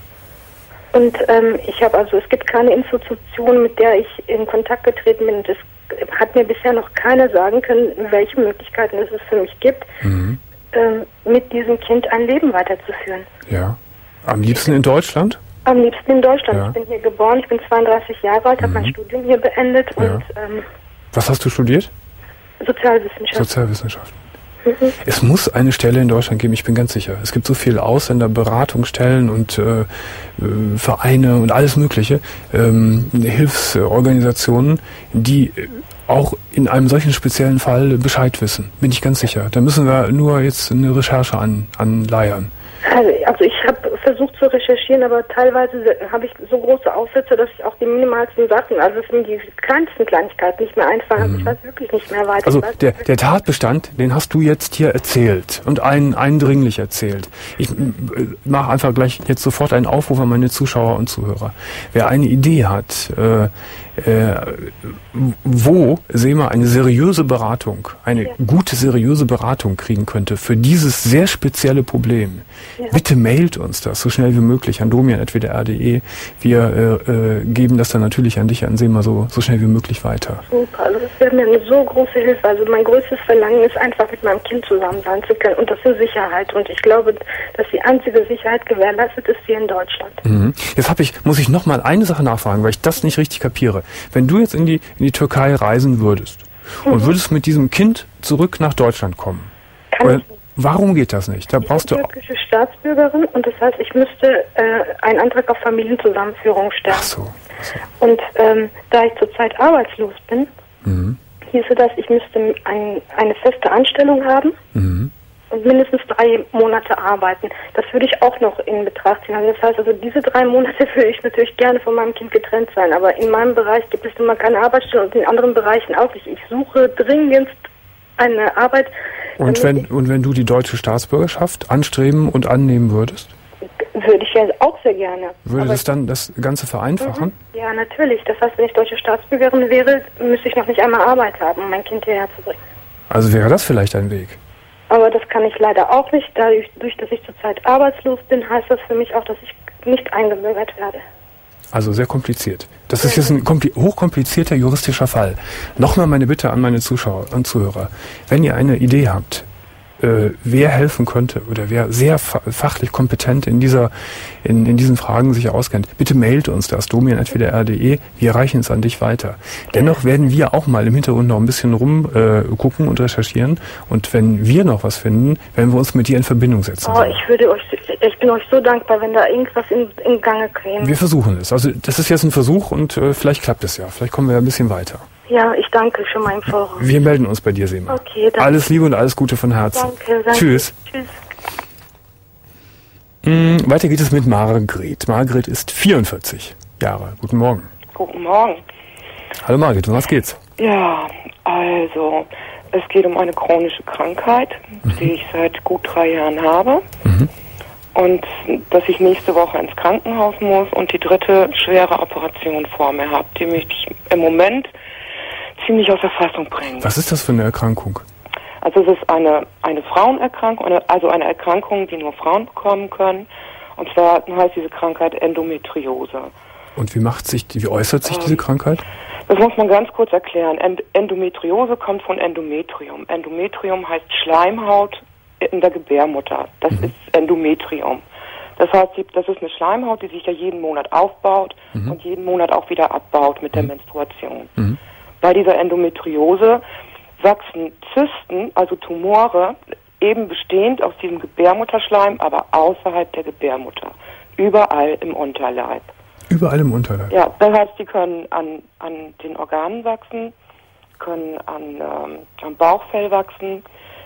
Und ähm, ich habe also, es gibt keine Institution, mit der ich in Kontakt getreten bin. Das hat mir bisher noch keiner sagen können, welche Möglichkeiten es für mich gibt, mhm. ähm, mit diesem Kind ein Leben weiterzuführen. Ja. Am liebsten in Deutschland? Am liebsten in Deutschland. Ja. Ich bin hier geboren, ich bin zweiunddreißig Jahre alt, mhm. habe mein Studium hier beendet. Ja. Und ähm, was hast du studiert? Sozialwissenschaften. Sozialwissenschaften. Mhm. Es muss eine Stelle in Deutschland geben, ich bin ganz sicher. Es gibt so viele Ausländerberatungsstellen und äh, Vereine und alles Mögliche, ähm, Hilfsorganisationen, die auch in einem solchen speziellen Fall Bescheid wissen. Bin ich ganz sicher. Da müssen wir nur jetzt eine Recherche an, anleiern. Also, also ich habe versucht zu recherchieren, aber teilweise habe ich so große Aufsätze, dass ich auch die minimalsten Sachen, also es sind die kleinsten Kleinigkeiten nicht mehr einfallen. Mhm. Ich weiß wirklich nicht mehr weiter. Also der, der Tatbestand, den hast du jetzt hier erzählt und einen eindringlich erzählt. Ich äh, mache einfach gleich jetzt sofort einen Aufruf an meine Zuschauer und Zuhörer. Wer eine Idee hat, äh, äh, wo SEMA eine seriöse Beratung, eine ja. gute seriöse Beratung kriegen könnte für dieses sehr spezielle Problem, ja. bitte mailt uns das so schnell wie möglich an domian at w d r punkt d e. Wir äh, äh, geben das dann natürlich an dich, an SEMA, so, so schnell wie möglich weiter. Super, also das wäre mir eine so große Hilfe. Also mein größtes Verlangen ist einfach, mit meinem Kind zusammen sein zu können und das in Sicherheit. Und ich glaube, dass die einzige Sicherheit gewährleistet ist hier in Deutschland. Mhm. Jetzt hab ich, muss ich noch mal eine Sache nachfragen, weil ich das nicht richtig kapiere. Wenn du jetzt in die, in die Türkei reisen würdest mhm. und würdest mit diesem Kind zurück nach Deutschland kommen, Kann oder, ich nicht. Warum geht das nicht? Da ich brauchst bin du türkische Staatsbürgerin und das heißt, ich müsste äh, einen Antrag auf Familienzusammenführung stellen. Ach so. Ach so. Und ähm, da ich zurzeit arbeitslos bin, mhm. hieße das, ich müsste ein, eine feste Anstellung haben mhm. und mindestens drei Monate arbeiten. Das würde ich auch noch in Betracht ziehen. Also das heißt, also diese drei Monate würde ich natürlich gerne von meinem Kind getrennt sein, aber in meinem Bereich gibt es immer keine Arbeitsstelle und in anderen Bereichen auch nicht. Ich suche dringendst eine Arbeit. Und wenn, und wenn du die deutsche Staatsbürgerschaft anstreben und annehmen würdest? Würde ich ja auch sehr gerne. Würde aber das dann das Ganze vereinfachen? Mhm. Ja, natürlich. Das heißt, wenn ich deutsche Staatsbürgerin wäre, müsste ich noch nicht einmal Arbeit haben, um mein Kind hierher zu bringen. Also wäre das vielleicht ein Weg? Aber das kann ich leider auch nicht. Dadurch, durch, dass ich zurzeit arbeitslos bin, heißt das für mich auch, dass ich nicht eingebürgert werde. Also sehr kompliziert. Das ist jetzt ein kompli- hochkomplizierter juristischer Fall. Nochmal meine Bitte an meine Zuschauer und Zuhörer. Wenn ihr eine Idee habt, äh, wer helfen könnte oder wer sehr fa- fachlich kompetent in dieser in, in diesen Fragen sich auskennt, bitte mailt uns das, domian at w d r punkt d e. Wir reichen es an dich weiter. Dennoch werden wir auch mal im Hintergrund noch ein bisschen rumgucken äh, und recherchieren. Und wenn wir noch was finden, werden wir uns mit dir in Verbindung setzen. Oh, ich würde euch, ich bin euch so dankbar, wenn da irgendwas in, in Gange käme. Wir versuchen es. Also das ist jetzt ein Versuch und äh, vielleicht klappt es ja. Vielleicht kommen wir ein bisschen weiter. Ja, ich danke schon mal im Voraus. Wir melden uns bei dir, SEMA. Okay, danke. Alles Liebe und alles Gute von Herzen. Danke, danke. Tschüss. Tschüss. Mm, weiter geht es mit Margret. Margret ist vierundvierzig Jahre. Guten Morgen. Guten Morgen. Hallo Margret, um was geht's? Ja, also es geht um eine chronische Krankheit, mhm. die ich seit gut drei Jahren habe. Mhm. Und dass ich nächste Woche ins Krankenhaus muss und die dritte schwere Operation vor mir habe, die mich im Moment ziemlich aus der Fassung bringt. Was ist das für eine Erkrankung? Also es ist eine, eine Frauenerkrankung, also eine Erkrankung, die nur Frauen bekommen können. Und zwar heißt diese Krankheit Endometriose. Und wie macht sich, wie äußert sich ähm, diese Krankheit? Das muss man ganz kurz erklären. End- Endometriose kommt von Endometrium. Endometrium heißt Schleimhaut in der Gebärmutter. Das mhm. ist Endometrium. Das heißt, das ist eine Schleimhaut, die sich ja jeden Monat aufbaut mhm. und jeden Monat auch wieder abbaut mit mhm. der Menstruation. Mhm. Bei dieser Endometriose wachsen Zysten, also Tumore, eben bestehend aus diesem Gebärmutterschleim, aber außerhalb der Gebärmutter. Überall im Unterleib. Überall im Unterleib? Ja, das heißt, die können an, an den Organen wachsen, können an, ähm, am Bauchfell wachsen,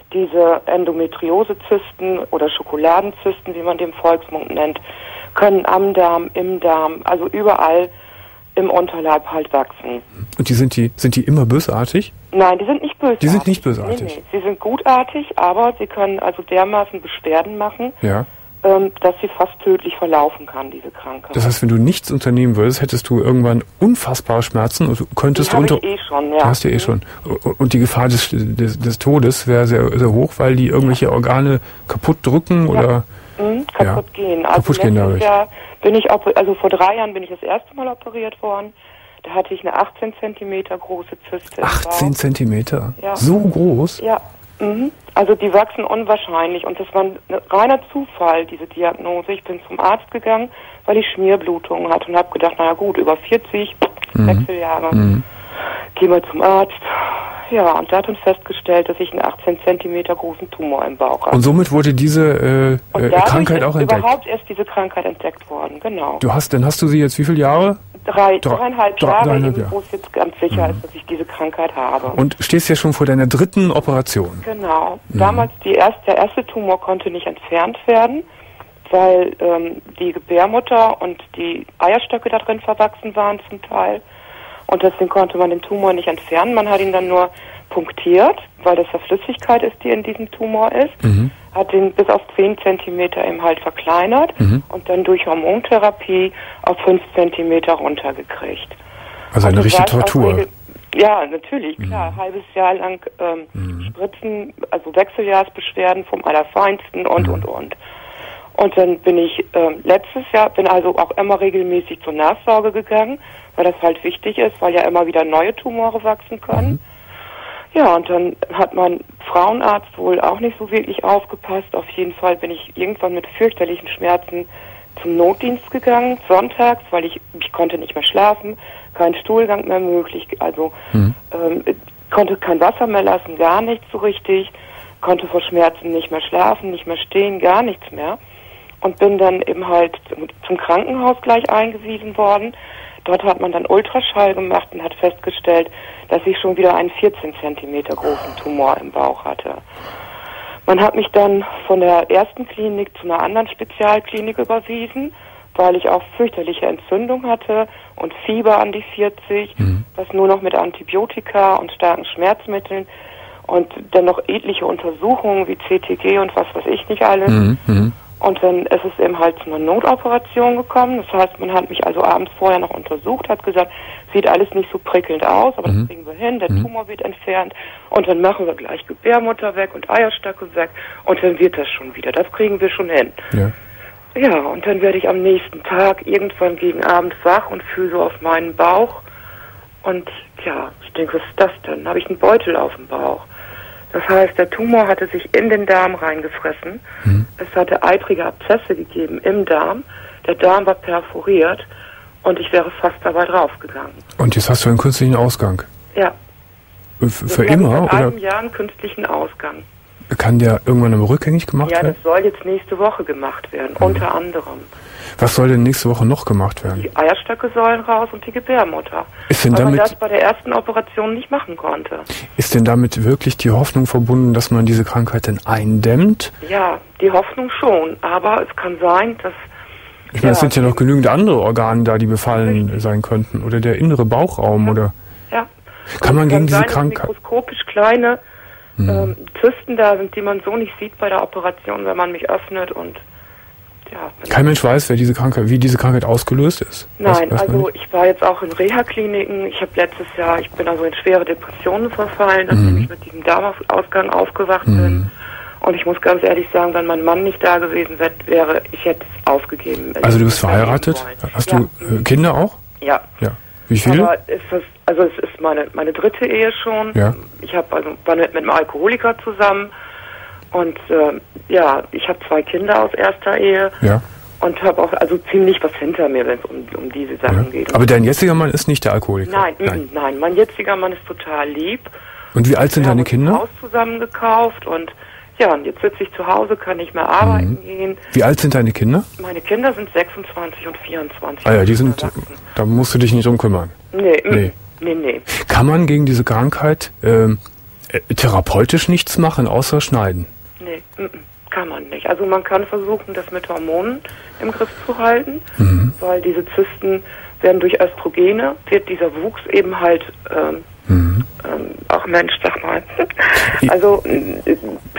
diese Endometriosezysten oder Schokoladenzysten, wie man den Volksmund nennt, können am Darm, im Darm, also überall im Unterleib halt wachsen. Und die sind die sind die immer bösartig? Nein, die sind nicht bösartig. Die sind nicht bösartig? Nee, nee. Sie sind gutartig, aber sie können also dermaßen Beschwerden machen, ja. ähm, dass sie fast tödlich verlaufen kann, diese Krankheit. Das heißt, wenn du nichts unternehmen würdest, hättest du irgendwann unfassbare Schmerzen und könntest die du unter... Ich eh schon, ja. Die hast du eh mhm. schon. Und die Gefahr des, des, des Todes wäre sehr, sehr hoch, weil die irgendwelche ja. Organe kaputt drücken ja. oder... Mhm, kaputt ja. gehen. Also kaputt gehen dadurch. Jahr bin ich, also vor drei Jahren bin ich das erste Mal operiert worden. Da hatte ich eine achtzehn Zentimeter große Zyste. achtzehn Zentimeter? Ja. So groß? Ja. Mhm. Also die wachsen unwahrscheinlich und das war ein reiner Zufall, diese Diagnose. Ich bin zum Arzt gegangen, weil ich Schmierblutungen hatte und habe gedacht, naja gut, über vierzig mhm. Wechseljahre, mhm. gehen wir zum Arzt. Ja, und der hat uns festgestellt, dass ich einen achtzehn Zentimeter großen Tumor im Bauch habe. Und somit wurde diese äh, äh, Krankheit auch entdeckt? überhaupt erst diese Krankheit entdeckt worden, genau. Du hast, dann hast du sie jetzt wie viele Jahre? Drei, dreieinhalb Jahre, dreieinhalb Jahre. Wo es jetzt ganz sicher mhm. ist, dass ich diese Krankheit habe. Und stehst ja schon vor deiner dritten Operation. Genau. Mhm. Damals, die erste, der erste Tumor konnte nicht entfernt werden, weil ähm, die Gebärmutter und die Eierstöcke da drin verwachsen waren zum Teil. Und deswegen konnte man den Tumor nicht entfernen. Man hat ihn dann nur punktiert, weil das ja Flüssigkeit ist, die in diesem Tumor ist. Mhm. Hat ihn bis auf zehn Zentimeter eben halt verkleinert mhm. und dann durch Hormontherapie auf fünf Zentimeter runtergekriegt. Also eine richtige Tortur. Regel, ja, natürlich, klar. Mhm. Halbes Jahr lang ähm, mhm. Spritzen, also Wechseljahrsbeschwerden vom Allerfeinsten und, mhm. und, und. Und dann bin ich ähm, letztes Jahr, bin also auch immer regelmäßig zur Nachsorge gegangen, weil das halt wichtig ist, weil ja immer wieder neue Tumore wachsen können. Mhm. Ja, und dann hat mein Frauenarzt wohl auch nicht so wirklich aufgepasst. Auf jeden Fall bin ich irgendwann mit fürchterlichen Schmerzen zum Notdienst gegangen, sonntags, weil ich, ich konnte nicht mehr schlafen, kein Stuhlgang mehr möglich, also mhm. ähm, konnte kein Wasser mehr lassen, gar nichts so richtig, konnte vor Schmerzen nicht mehr schlafen, nicht mehr stehen, gar nichts mehr. Und bin dann eben halt zum Krankenhaus gleich eingewiesen worden. Dort hat man dann Ultraschall gemacht und hat festgestellt, dass ich schon wieder einen vierzehn Zentimeter großen Tumor im Bauch hatte. Man hat mich dann von der ersten Klinik zu einer anderen Spezialklinik überwiesen, weil ich auch fürchterliche Entzündung hatte und Fieber an die vierzig, mhm. das nur noch mit Antibiotika und starken Schmerzmitteln und dann noch etliche Untersuchungen wie C T G und was weiß ich nicht alles. Mhm. Und dann ist es eben halt zu einer Notoperation gekommen. Das heißt, man hat mich also abends vorher noch untersucht, hat gesagt, sieht alles nicht so prickelnd aus, aber mhm. das kriegen wir hin, der mhm. Tumor wird entfernt und dann machen wir gleich Gebärmutter weg und Eierstöcke weg und dann wird das schon wieder. Das kriegen wir schon hin. Ja, ja, und dann werde ich am nächsten Tag irgendwann gegen Abend wach und fühle so auf meinen Bauch und ja, ich denke, was ist das denn? Dann habe ich einen Beutel auf dem Bauch. Das heißt, der Tumor hatte sich in den Darm reingefressen. Mhm. Es hatte eitrige Abszesse gegeben im Darm. Der Darm war perforiert und ich wäre fast dabei draufgegangen. Und jetzt hast du einen künstlichen Ausgang? Ja. Für, für immer? Seit einem Jahr einen künstlichen Ausgang. Kann der irgendwann aber rückgängig gemacht ja, werden? Ja, das soll jetzt nächste Woche gemacht werden, mhm. unter anderem. Was soll denn nächste Woche noch gemacht werden? Die Eierstöcke sollen raus und die Gebärmutter. Ist denn weil damit, man das bei der ersten Operation nicht machen konnte. Ist denn damit wirklich die Hoffnung verbunden, dass man diese Krankheit denn eindämmt? Ja, die Hoffnung schon. Aber es kann sein, dass... Ich meine, ja, es sind ja noch genügend andere Organe da, die befallen richtig. sein könnten. Oder der innere Bauchraum, ja. oder... Ja. Kann man gegen sein, diese Krankheit... mikroskopisch kleine hm. ähm, Zysten da sind, die man so nicht sieht bei der Operation, wenn man mich öffnet und... Ja, kein Mensch weiß, wer diese Krankheit, wie diese Krankheit ausgelöst ist. Nein, weiß, weiß also ich war jetzt auch in Reha-Kliniken. Ich habe letztes Jahr, ich bin also in schwere Depressionen verfallen, nachdem mhm. ich mit diesem Darmausgang aufgewacht mhm. bin. Und ich muss ganz ehrlich sagen, wenn mein Mann nicht da gewesen wäre, ich hätte es aufgegeben. Also du bist verheiratet? Hast ja. du äh, Kinder auch? Ja. Ja. Wie viele? Aber ist das, also es ist meine meine dritte Ehe schon. Ja. Ich habe also war mit, mit einem Alkoholiker zusammen. Und äh, ja, ich habe zwei Kinder aus erster Ehe ja. und habe auch also ziemlich was hinter mir, wenn es um, um diese Sachen ja. geht. Aber dein jetziger Mann ist nicht der Alkoholiker? Nein, nein, nein. Mein jetziger Mann ist total lieb. Und wie alt sind Wir deine haben Kinder? Wir haben ein Haus zusammen gekauft und ja, und jetzt sitze ich zu Hause, kann nicht mehr arbeiten mhm. gehen. Wie alt sind deine Kinder? Meine Kinder sind sechsundzwanzig und vierundzwanzig. Ah ja, die sind, da musst du dich nicht drum kümmern. Nee, nee, nee, nee. Kann man gegen diese Krankheit... Ähm, äh, therapeutisch nichts machen, außer schneiden? Nee, m-m, kann man nicht. Also man kann versuchen, das mit Hormonen im Griff zu halten, Mhm. weil diese Zysten werden durch Östrogene, wird dieser Wuchs eben halt ähm, Mhm. ähm, auch Mensch, sag mal. Also äh,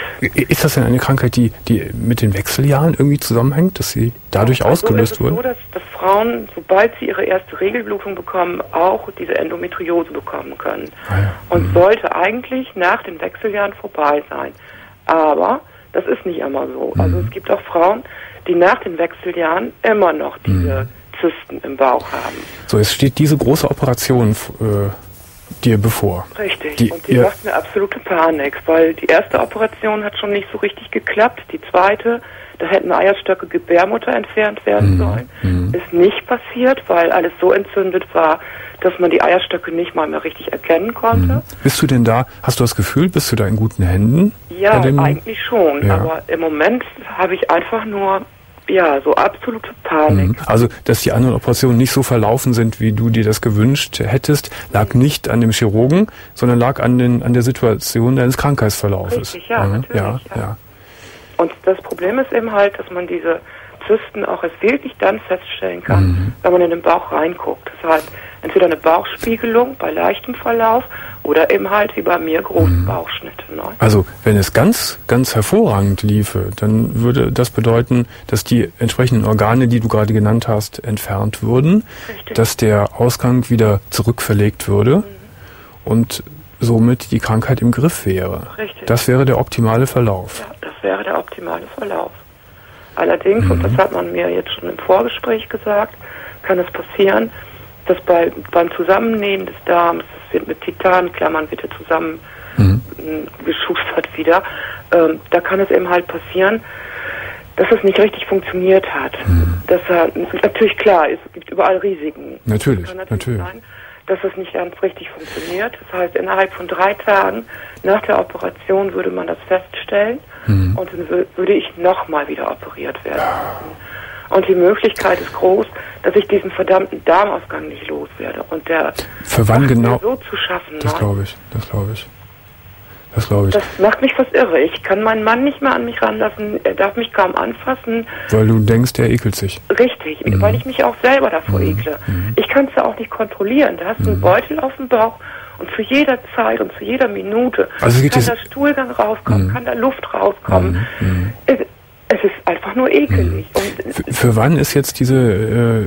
Ist das denn eine Krankheit, die, die mit den Wechseljahren irgendwie zusammenhängt, dass sie dadurch also ausgelöst ist es wurde? so, dass, dass Frauen, sobald sie ihre erste Regelblutung bekommen, auch diese Endometriose bekommen können. Ah ja. Und Mhm. sollte eigentlich nach den Wechseljahren vorbei sein. Aber das ist nicht immer so. Mhm. Also es gibt auch Frauen, die nach den Wechseljahren immer noch diese Mhm. Zysten im Bauch haben. So, es steht diese große Operation äh, dir bevor. Richtig. Die- und die ihr- macht mir absolute Panik, weil die erste Operation hat schon nicht so richtig geklappt. Die zweite, da hätten Eierstöcke, Gebärmutter entfernt werden Mhm. sollen. Mhm. Ist nicht passiert, weil alles so entzündet war, dass man die Eierstöcke nicht mal mehr richtig erkennen konnte. Mhm. Bist du denn da, hast du das Gefühl, bist du da in guten Händen? Ja, bei dem- eigentlich schon. Ja. Aber im Moment habe ich einfach nur, ja, so absolute Panik. Mhm. Also, dass die anderen Operationen nicht so verlaufen sind, wie du dir das gewünscht hättest, lag nicht an dem Chirurgen, sondern lag an, den, an der Situation deines Krankheitsverlaufes. Richtig, ja, Mhm. natürlich, Ja, ja. ja. Und das Problem ist eben halt, dass man diese Zysten auch erst wirklich dann feststellen kann, Mhm. wenn man in den Bauch reinguckt. Das heißt, entweder eine Bauchspiegelung bei leichtem Verlauf oder eben halt wie bei mir große Mhm. Bauchschnitte. Ne? Also, wenn es ganz, ganz hervorragend liefe, dann würde das bedeuten, dass die entsprechenden Organe, die du gerade genannt hast, entfernt würden, Richtig. dass der Ausgang wieder zurückverlegt würde Mhm. und somit die Krankheit im Griff wäre. Richtig. Das wäre der optimale Verlauf. Ja, das wäre der optimale Verlauf. Allerdings, Mhm. und das hat man mir jetzt schon im Vorgespräch gesagt, kann es passieren, dass bei, beim Zusammennähen des Darms, das wird mit Titanklammern wird ja zusammen Mhm. mh, geschustert wieder, ähm, da kann es eben halt passieren, dass es nicht richtig funktioniert hat. Mhm. Das hat, natürlich klar, es gibt überall Risiken. Natürlich, Es kann natürlich, natürlich. sein, dass es nicht ganz richtig funktioniert. Das heißt, innerhalb von drei Tagen nach der Operation würde man das feststellen Mhm. und dann wür- würde ich nochmal wieder operiert werden müssen. Und die Möglichkeit ist groß, dass ich diesen verdammten Darmausgang nicht loswerde. Und der Für wann macht mir genau? so zu schaffen. Das ne? glaube ich, das glaube ich. Das glaube ich. Das macht mich fast irre. Ich kann meinen Mann nicht mehr an mich ranlassen. Er darf mich kaum anfassen. Weil du denkst, der ekelt sich. Richtig, Mhm. weil ich mich auch selber davor Mhm. ekle. Mhm. Ich kann es ja auch nicht kontrollieren. Da hast du einen Mhm. Beutel auf dem Bauch und zu jeder Zeit und zu jeder Minute Also es geht kann jetzt- der Stuhlgang rauskommen, Mhm. kann da Luft rauskommen. Mhm. Mhm. Es, es ist einfach nur ekelig. Für, Und für wann ist jetzt diese äh,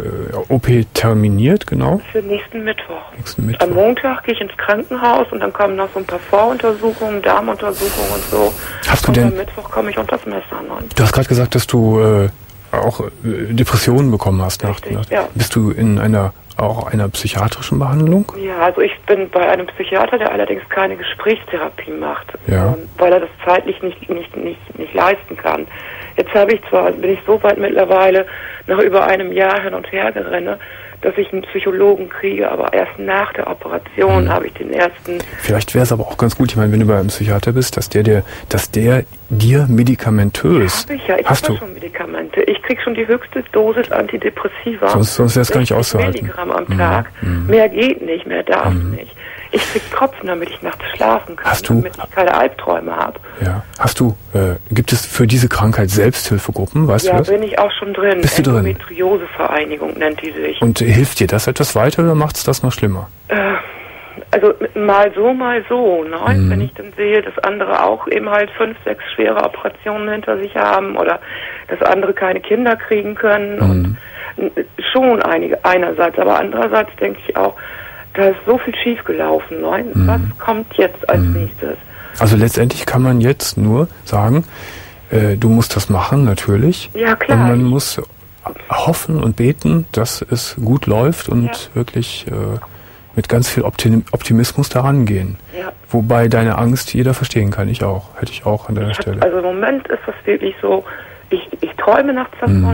O P terminiert, genau? für nächsten Mittwoch. Nächsten Mittwoch. Am Montag gehe ich ins Krankenhaus und dann kommen noch so ein paar Voruntersuchungen, Darmuntersuchungen und so. Hast du und denn- am Mittwoch komme ich unter das Messer. Ne? Du hast gerade gesagt, dass du äh, auch äh, Depressionen bekommen hast. Nach, Richtig, nach, ja. Bist du in einer auch einer psychiatrischen Behandlung? Ja, also ich bin bei einem Psychiater, der allerdings keine Gesprächstherapie macht, Ja. ähm, weil er das zeitlich nicht, nicht, nicht, nicht leisten kann. Jetzt habe ich zwar, bin ich so weit mittlerweile, nach über einem Jahr hin und her gerenne, dass ich einen Psychologen kriege, aber erst nach der Operation Hm. habe ich den ersten. Vielleicht wäre es aber auch ganz gut, ich meine, wenn du bei einem Psychiater bist, dass der, der, dass der dir medikamentös. Habe ich ja, ich hast habe du? ja schon Medikamente. Ich kriege schon die höchste Dosis Antidepressiva. Sonst- sonst wär's gar nicht sechzig auszuhalten. Milligramm am Mhm. Tag. Mhm. Mehr geht nicht, mehr darf Mhm. nicht. Ich krieg Tropfen, damit ich nachts schlafen kann, Hast du- damit ich keine Albträume habe. Ja. Hast du? Äh, gibt es für diese Krankheit Selbsthilfegruppen? Weißt Ja, du das? bin ich auch schon drin. Bist du drin? Endometriose-Vereinigung nennt die sich. Und hilft dir das etwas weiter oder macht es das noch schlimmer? Äh, also mal so, mal so. Ne? Mhm. Wenn ich dann sehe, dass andere auch eben halt fünf, sechs schwere Operationen hinter sich haben oder dass andere keine Kinder kriegen können. Mhm. Und n- schon einige einerseits, aber andererseits denke ich auch, da ist so viel schiefgelaufen. Ne? Mhm. Was kommt jetzt als Mhm. nächstes? Also letztendlich kann man jetzt nur sagen, äh, du musst das machen, natürlich. Ja, klar. Und man muss hoffen und beten, dass es gut läuft und Ja. wirklich äh, mit ganz viel Optim- Optimismus daran gehen. Ja. Wobei deine Angst jeder verstehen kann, ich auch. Hätte ich auch an deiner Ich hab, Stelle. also im Moment ist das wirklich so, ich, ich träume nachts davon Mhm.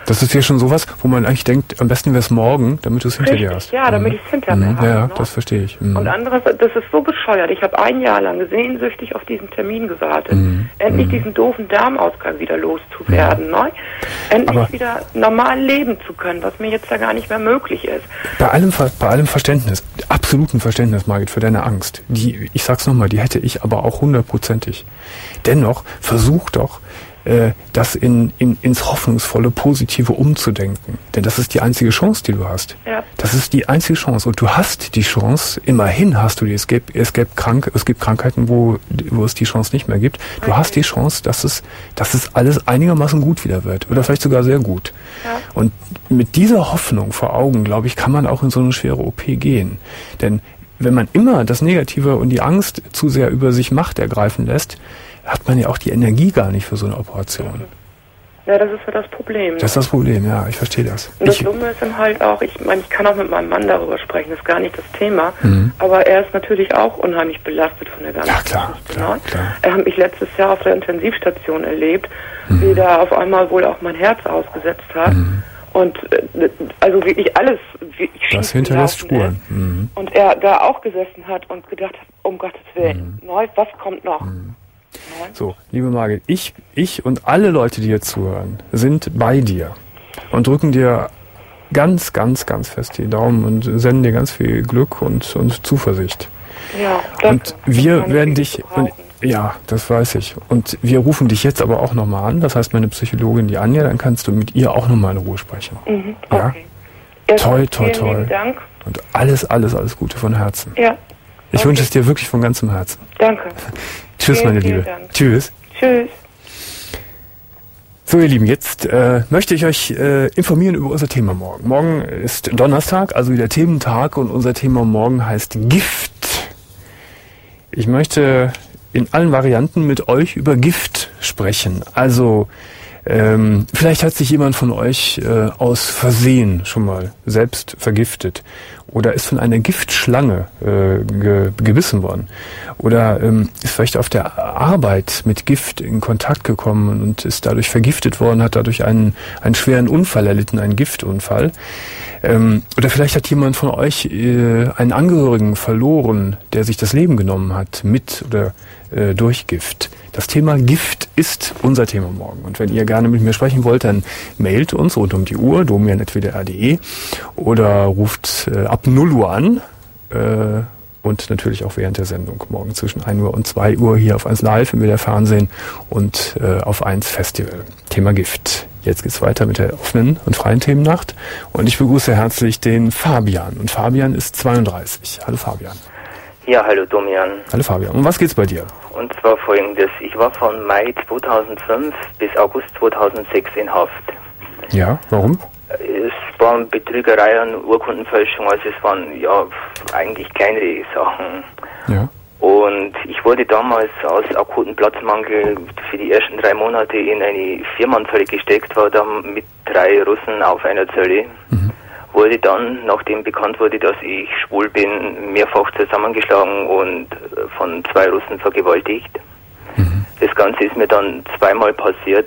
Das ist ja schon sowas, wo man eigentlich denkt, am besten wäre es morgen, damit du es hinter dir hast. Ja, damit mhm. ich es hinter mir mhm. habe. Ja, ne? das verstehe ich. Mhm. Und andererseits, das ist so bescheuert. Ich habe ein Jahr lang sehnsüchtig auf diesen Termin gewartet. Mhm. Endlich mhm. diesen doofen Darmausgang wieder loszuwerden. Mhm. Ne? Endlich Aber wieder normal leben zu können, was mir jetzt ja gar nicht mehr möglich ist. Bei allem, bei allem Verständnis, absoluten Verständnis, Margit, für deine Angst, die, ich sag's nochmal, die hätte ich aber auch hundertprozentig. Dennoch, versuch doch, das in, in, ins Hoffnungsvolle, Positive umzudenken. Denn das ist die einzige Chance, die du hast. Ja. Das ist die einzige Chance. Und du hast die Chance, immerhin hast du die, es gibt, es gibt, Krank, es gibt Krankheiten, wo, wo es die Chance nicht mehr gibt. Du okay. hast die Chance, dass es, dass es alles einigermaßen gut wieder wird. Oder vielleicht sogar sehr gut. Ja. Und mit dieser Hoffnung vor Augen, glaube ich, kann man auch in so eine schwere O P gehen. Denn wenn man immer das Negative und die Angst zu sehr über sich Macht ergreifen lässt, hat man ja auch die Energie gar nicht für so eine Operation. Ja, das ist ja das Problem. Das ist das Problem, ja, ich verstehe das. Und das ich, Dumme ist dann halt auch, ich meine, ich kann auch mit meinem Mann darüber sprechen, das ist gar nicht das Thema, mhm. aber er ist natürlich auch unheimlich belastet von der ganzen ja, klar, Geschichte. Klar, ne? klar. Er hat mich letztes Jahr auf der Intensivstation erlebt, mhm. wie da auf einmal wohl auch mein Herz ausgesetzt hat. Mhm. Und äh, also wirklich alles wirklich das hinterlässt Spuren. Mhm. Und er da auch gesessen hat und gedacht hat, um Gottes Willen, mhm. neu, was kommt noch? Mhm. So, liebe Margit, ich, ich und alle Leute, die hier zuhören, sind bei dir und drücken dir ganz, ganz, ganz fest die Daumen und senden dir ganz viel Glück und, und Zuversicht. Ja, danke. Und wir werden dich, und, ja, das weiß ich. Und wir rufen dich jetzt aber auch nochmal an, das heißt meine Psychologin, die Anja, dann kannst du mit ihr auch nochmal in Ruhe sprechen. Mhm, okay. Ja? Toi, toi, vielen toi. lieben Dank. Und alles, alles, alles Gute von Herzen. Ja. Ich okay. wünsche es dir wirklich von ganzem Herzen. Danke. Tschüss, vielen, meine vielen Liebe. Dank. Tschüss. Tschüss. So, ihr Lieben, jetzt äh, möchte ich euch äh, informieren über unser Thema morgen. Morgen ist Donnerstag, also wieder Thementag, und unser Thema morgen heißt Gift. Ich möchte in allen Varianten mit euch über Gift sprechen. Also ähm, vielleicht hat sich jemand von euch äh, aus Versehen schon mal selbst vergiftet oder ist von einer Giftschlange äh, ge- gebissen worden oder ähm, ist vielleicht auf der Arbeit mit Gift in Kontakt gekommen und ist dadurch vergiftet worden, hat dadurch einen, einen schweren Unfall erlitten, einen Giftunfall. Ähm, oder vielleicht hat jemand von euch äh, einen Angehörigen verloren, der sich das Leben genommen hat mit oder äh, durch Gift. Das Thema Gift ist unser Thema morgen. Und wenn ihr gerne mit mir sprechen wollt, dann mailt uns rund um die Uhr, domian at w d r punkt d e, oder ruft äh, ab null Uhr an äh, und natürlich auch während der Sendung morgen zwischen ein Uhr und zwei Uhr hier auf eins Live im W D R Fernsehen und äh, auf eins Festival. Thema Gift. Jetzt geht's weiter mit der offenen und freien Themennacht und ich begrüße herzlich den Fabian. Und Fabian ist zweiunddreißig. Hallo Fabian. Ja, hallo Domian. Hallo Fabian. Um was geht's bei dir? Und zwar folgendes. Ich war von Mai zweitausendfünf bis August zweitausendsechs in Haft. Ja, warum? Es waren Betrügereien, Urkundenfälschung, also es waren ja eigentlich kleinere Sachen. Ja. Und ich wurde damals aus akuten Platzmangel für die ersten drei Monate in eine Viermannzelle gesteckt, war dann mit drei Russen auf einer Zelle. Mhm. Wurde dann, nachdem bekannt wurde, dass ich schwul bin, mehrfach zusammengeschlagen und von zwei Russen vergewaltigt. Mhm. Das Ganze ist mir dann zweimal passiert,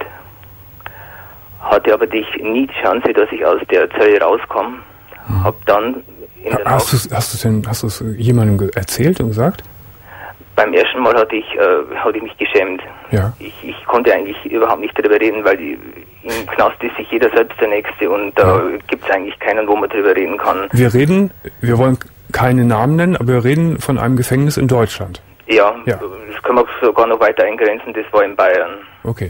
hatte aber dich nie die Chance, dass ich aus der Zelle rauskomme. Mhm. Hab dann in der hast du hast du denn hast du es jemandem ge- erzählt und gesagt? Beim ersten Mal hatte ich äh, hatte ich mich geschämt. Ja. Ich, ich konnte eigentlich überhaupt nicht darüber reden, weil die, im Knast ist sich jeder selbst der Nächste und da ja. gibt es eigentlich keinen, wo man darüber reden kann. Wir reden, wir wollen keine Namen nennen, aber wir reden von einem Gefängnis in Deutschland. Ja, ja. Das können wir sogar noch weiter eingrenzen, das war in Bayern. Okay.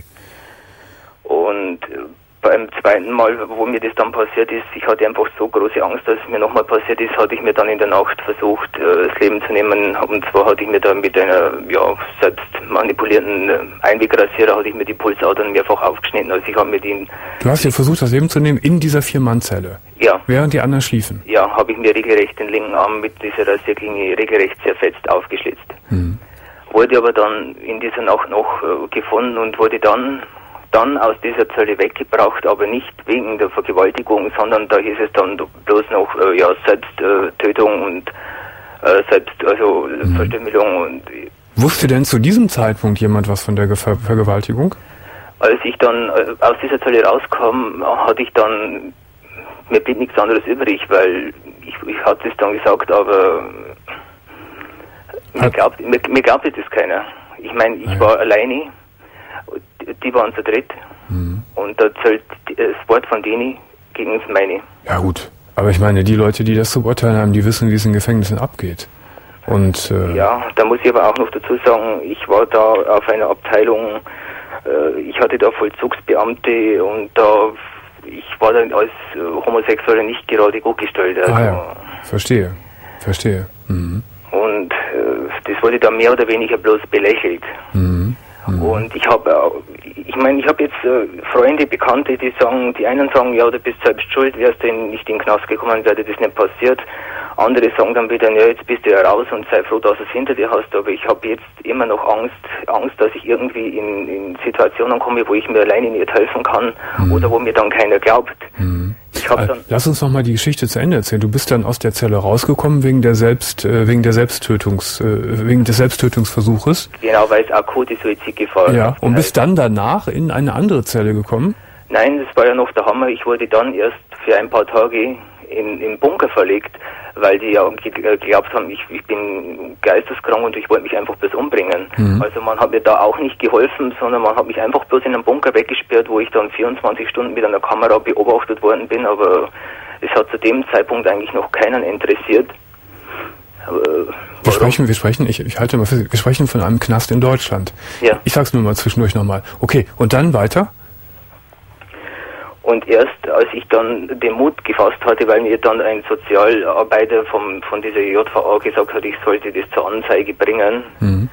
Und beim zweiten Mal, wo mir das dann passiert ist, ich hatte einfach so große Angst, dass es mir nochmal passiert ist, hatte ich mir dann in der Nacht versucht, das Leben zu nehmen. Und zwar hatte ich mir dann mit einer ja, selbst manipulierten Einwegrasierer hatte ich mir die Pulsadern mehrfach aufgeschnitten. Also ich habe mir die... Du hast ja versucht, das Leben zu nehmen in dieser Vier-Mann-Zelle? Ja. Während die anderen schliefen? Ja, habe ich mir regelrecht den linken Arm mit dieser Rasierklinge regelrecht zerfetzt aufgeschlitzt. Hm. Wurde aber dann in dieser Nacht noch äh, gefunden und wurde dann... dann aus dieser Zelle weggebracht, aber nicht wegen der Vergewaltigung, sondern da hieß es dann bloß noch äh, ja Selbsttötung äh, und äh, Selbst, also mhm. Verstümmelung und. Wusste denn zu diesem Zeitpunkt jemand was von der Ver- Vergewaltigung? als ich dann äh, aus dieser Zelle rauskam, hatte ich dann, mir blieb nichts anderes übrig, weil ich, ich hatte es dann gesagt, aber mir, glaubt, mir, mir glaubte das keiner. Ich meine, ich ja. war alleine, die waren zu dritt mhm. und da zählt das Wort von denen gegen das meine. Ja gut, aber ich meine, die Leute, die das zu beurteilen haben, die wissen, wie es in Gefängnissen abgeht. Und, äh ja, da muss ich aber auch noch dazu sagen, ich war da auf einer Abteilung, äh, ich hatte da Vollzugsbeamte und da, ich war dann als äh, Homosexueller nicht gerade gut gestellt. Also, ah ja, verstehe, verstehe. Mhm. Und äh, das wurde dann mehr oder weniger bloß belächelt. Mhm. Mhm. Und ich habe, äh, ich meine, ich habe jetzt äh, Freunde, Bekannte, die sagen, die einen sagen, ja, du bist selbst schuld, wärst du nicht in den Knast gekommen, wäre das nicht passiert. Andere sagen dann wieder, ja, jetzt bist du ja raus und sei froh, dass du es hinter dir hast, aber ich habe jetzt immer noch Angst, Angst, dass ich irgendwie in, in Situationen komme, wo ich mir alleine nicht helfen kann mhm. oder wo mir dann keiner glaubt. Mhm. Ich hab dann Lass uns noch mal die Geschichte zu Ende erzählen. Du bist dann aus der Zelle rausgekommen wegen der Selbst, äh, wegen der Selbsttötungs, äh, wegen des Selbsttötungsversuches. Genau, weil es akute Suizidgefahr. Ja. Und bist dann danach in eine andere Zelle gekommen? Nein, das war ja noch der Hammer. Ich wurde dann erst für ein paar Tage in im Bunker verlegt, weil die ja geglaubt haben, ich, ich bin geisteskrank und ich wollte mich einfach bloß umbringen. Mhm. Also man hat mir da auch nicht geholfen, sondern man hat mich einfach bloß in einen Bunker weggesperrt, wo ich dann vierundzwanzig Stunden mit einer Kamera beobachtet worden bin, aber es hat zu dem Zeitpunkt eigentlich noch keinen interessiert. Aber, wir sprechen, wir sprechen, ich, ich halte mal fest, wir sprechen von einem Knast in Deutschland. Ja. Ich sag's nur mal zwischendurch nochmal. Okay, und dann weiter? Und erst als ich dann den Mut gefasst hatte, weil mir dann ein Sozialarbeiter vom, von dieser J V A gesagt hat, ich sollte das zur Anzeige bringen. Mhm.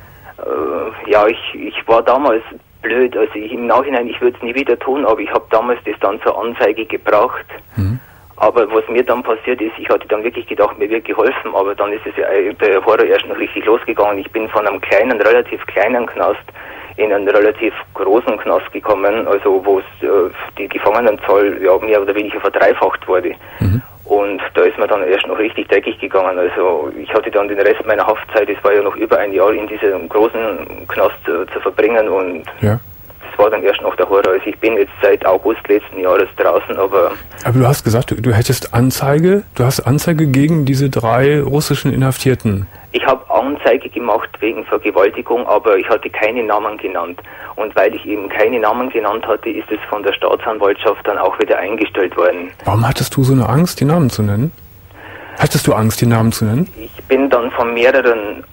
Äh, ja, ich, ich war damals blöd, also ich, im Nachhinein, ich würde es nie wieder tun, aber ich habe damals das dann zur Anzeige gebracht. Mhm. Aber was mir dann passiert ist, ich hatte dann wirklich gedacht, mir wird geholfen, aber dann ist es ja der Horror erst noch richtig losgegangen. Ich bin von einem kleinen, relativ kleinen Knast in einen relativ großen Knast gekommen, also wo es äh, die Gefangenenzahl ja mehr oder weniger verdreifacht wurde. Mhm. Und da ist mir dann erst noch richtig dreckig gegangen. Also ich hatte dann den Rest meiner Haftzeit, es war ja noch über ein Jahr in diesem großen Knast äh, zu verbringen und ja. Das war dann erst noch der Horror. Also ich bin jetzt seit August letzten Jahres draußen, aber... Aber du hast gesagt, du, du hättest Anzeige, du hast Anzeige gegen diese drei russischen Inhaftierten. Ich habe Anzeige gemacht wegen Vergewaltigung, aber ich hatte keine Namen genannt. Und weil ich eben keine Namen genannt hatte, ist es von der Staatsanwaltschaft dann auch wieder eingestellt worden. Warum hattest du so eine Angst, die Namen zu nennen? Hattest du Angst, die Namen zu nennen? Ich bin dann von mehreren...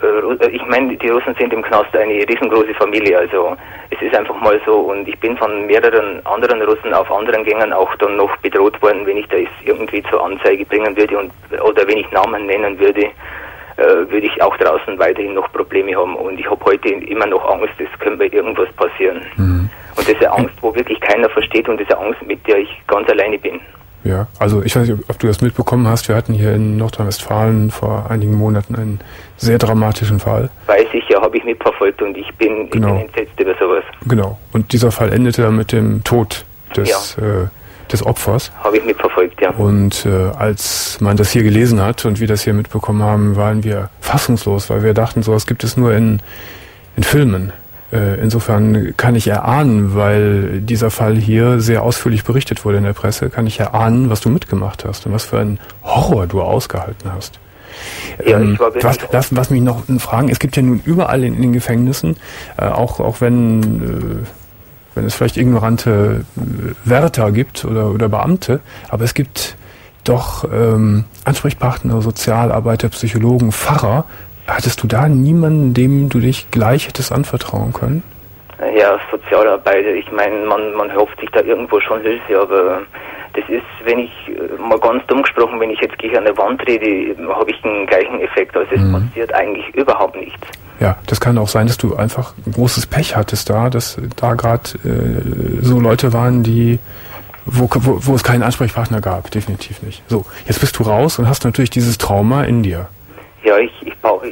Ich meine, die Russen sind im Knast eine riesengroße Familie, also es ist einfach mal so und ich bin von mehreren anderen Russen auf anderen Gängen auch dann noch bedroht worden, wenn ich das irgendwie zur Anzeige bringen würde und oder wenn ich Namen nennen würde, äh, würde ich auch draußen weiterhin noch Probleme haben und ich habe heute immer noch Angst, es könnte mir irgendwas passieren. Mhm. Und das ist eine Angst, wo wirklich keiner versteht und das ist eine Angst, mit der ich ganz alleine bin. Ja, also ich weiß nicht, ob du das mitbekommen hast. Wir hatten hier in Nordrhein-Westfalen vor einigen Monaten einen sehr dramatischen Fall. Weiß ich, ja, habe ich mitverfolgt und ich bin, genau. ich bin entsetzt über sowas. Genau, und dieser Fall endete dann mit dem Tod des, ja. äh, des Opfers. Habe ich mitverfolgt, ja. Und äh, als man das hier gelesen hat und wir das hier mitbekommen haben, waren wir fassungslos, weil wir dachten, sowas gibt es nur in, in Filmen. Insofern kann ich erahnen, weil dieser Fall hier sehr ausführlich berichtet wurde in der Presse, kann ich erahnen, was du mitgemacht hast und was für einen Horror du ausgehalten hast. Ja, ähm, ich war was, lass, lass mich noch fragen, es gibt ja nun überall in, in den Gefängnissen, äh, auch, auch wenn, äh, wenn es vielleicht ignorante äh, Wärter gibt oder, oder Beamte, aber es gibt doch ähm, Ansprechpartner, Sozialarbeiter, Psychologen, Pfarrer. Hattest du da niemanden, dem du dich gleich hättest anvertrauen können? Ja, Sozialarbeiter, ich meine, man, man hofft sich da irgendwo schon Hilfe, aber das ist, wenn ich, mal ganz dumm gesprochen, wenn ich jetzt gegen eine Wand rede, habe ich den gleichen Effekt, also es mhm. passiert eigentlich überhaupt nichts. Ja, das kann auch sein, dass du einfach ein großes Pech hattest da, dass da gerade äh, so Leute waren, die Wo, wo, wo es keinen Ansprechpartner gab, definitiv nicht. So, jetzt bist du raus und hast natürlich dieses Trauma in dir. Ja, ich, ich, ich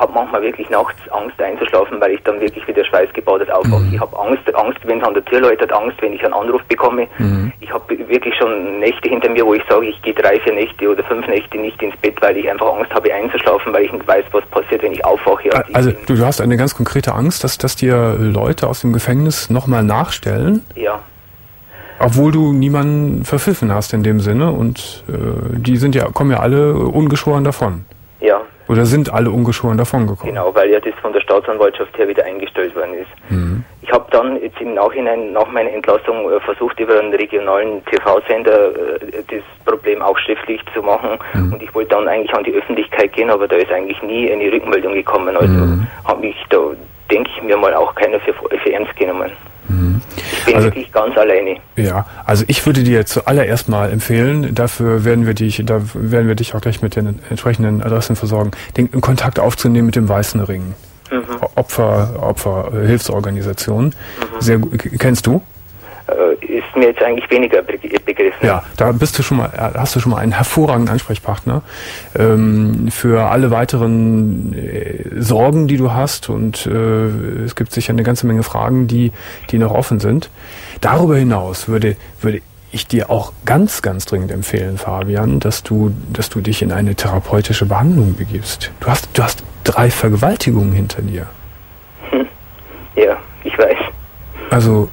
habe manchmal wirklich nachts Angst einzuschlafen, weil ich dann wirklich wieder schweißgebadet aufwache. Mhm. Ich habe Angst, Angst, wenn es an der Tür läutet, Angst, wenn ich einen Anruf bekomme. Mhm. Ich habe wirklich schon Nächte hinter mir, wo ich sage, ich gehe drei, vier Nächte oder fünf Nächte nicht ins Bett, weil ich einfach Angst habe einzuschlafen, weil ich nicht weiß, was passiert, wenn ich aufwache. Also du, du hast eine ganz konkrete Angst, dass, dass dir Leute aus dem Gefängnis nochmal nachstellen? Ja. Obwohl du niemanden verpfiffen hast in dem Sinne und äh, die sind ja, kommen ja alle ungeschoren davon. Ja. Oder sind alle ungeschoren davon gekommen? Genau, weil ja das von der Staatsanwaltschaft her wieder eingestellt worden ist. Mhm. Ich habe dann jetzt im Nachhinein, nach meiner Entlassung, äh, versucht, über einen regionalen T V-Sender äh, das Problem auch schriftlich zu machen. Mhm. Und ich wollte dann eigentlich an die Öffentlichkeit gehen, aber da ist eigentlich nie eine Rückmeldung gekommen. Also mhm. habe mich da, denke ich mir mal, auch keiner für, für ernst genommen. Mhm. Ich bin also, wirklich ganz alleine. Ja, also ich würde dir zuallererst mal empfehlen, dafür werden wir dich, da werden wir dich auch gleich mit den entsprechenden Adressen versorgen, den Kontakt aufzunehmen mit dem Weißen Ring. Mhm. Opfer, Opferhilfsorganisation. Mhm. Sehr gut. Kennst du? Ist mir jetzt eigentlich weniger begriffen. Ja, da bist du schon mal, hast du schon mal einen hervorragenden Ansprechpartner ähm, für alle weiteren äh, Sorgen, die du hast, und äh, es gibt sicher eine ganze Menge Fragen, die die noch offen sind. Darüber hinaus würde würde ich dir auch ganz ganz dringend empfehlen, Fabian, dass du dass du dich in eine therapeutische Behandlung begibst. Du hast du hast drei Vergewaltigungen hinter dir. Hm. Ja, ich weiß. Also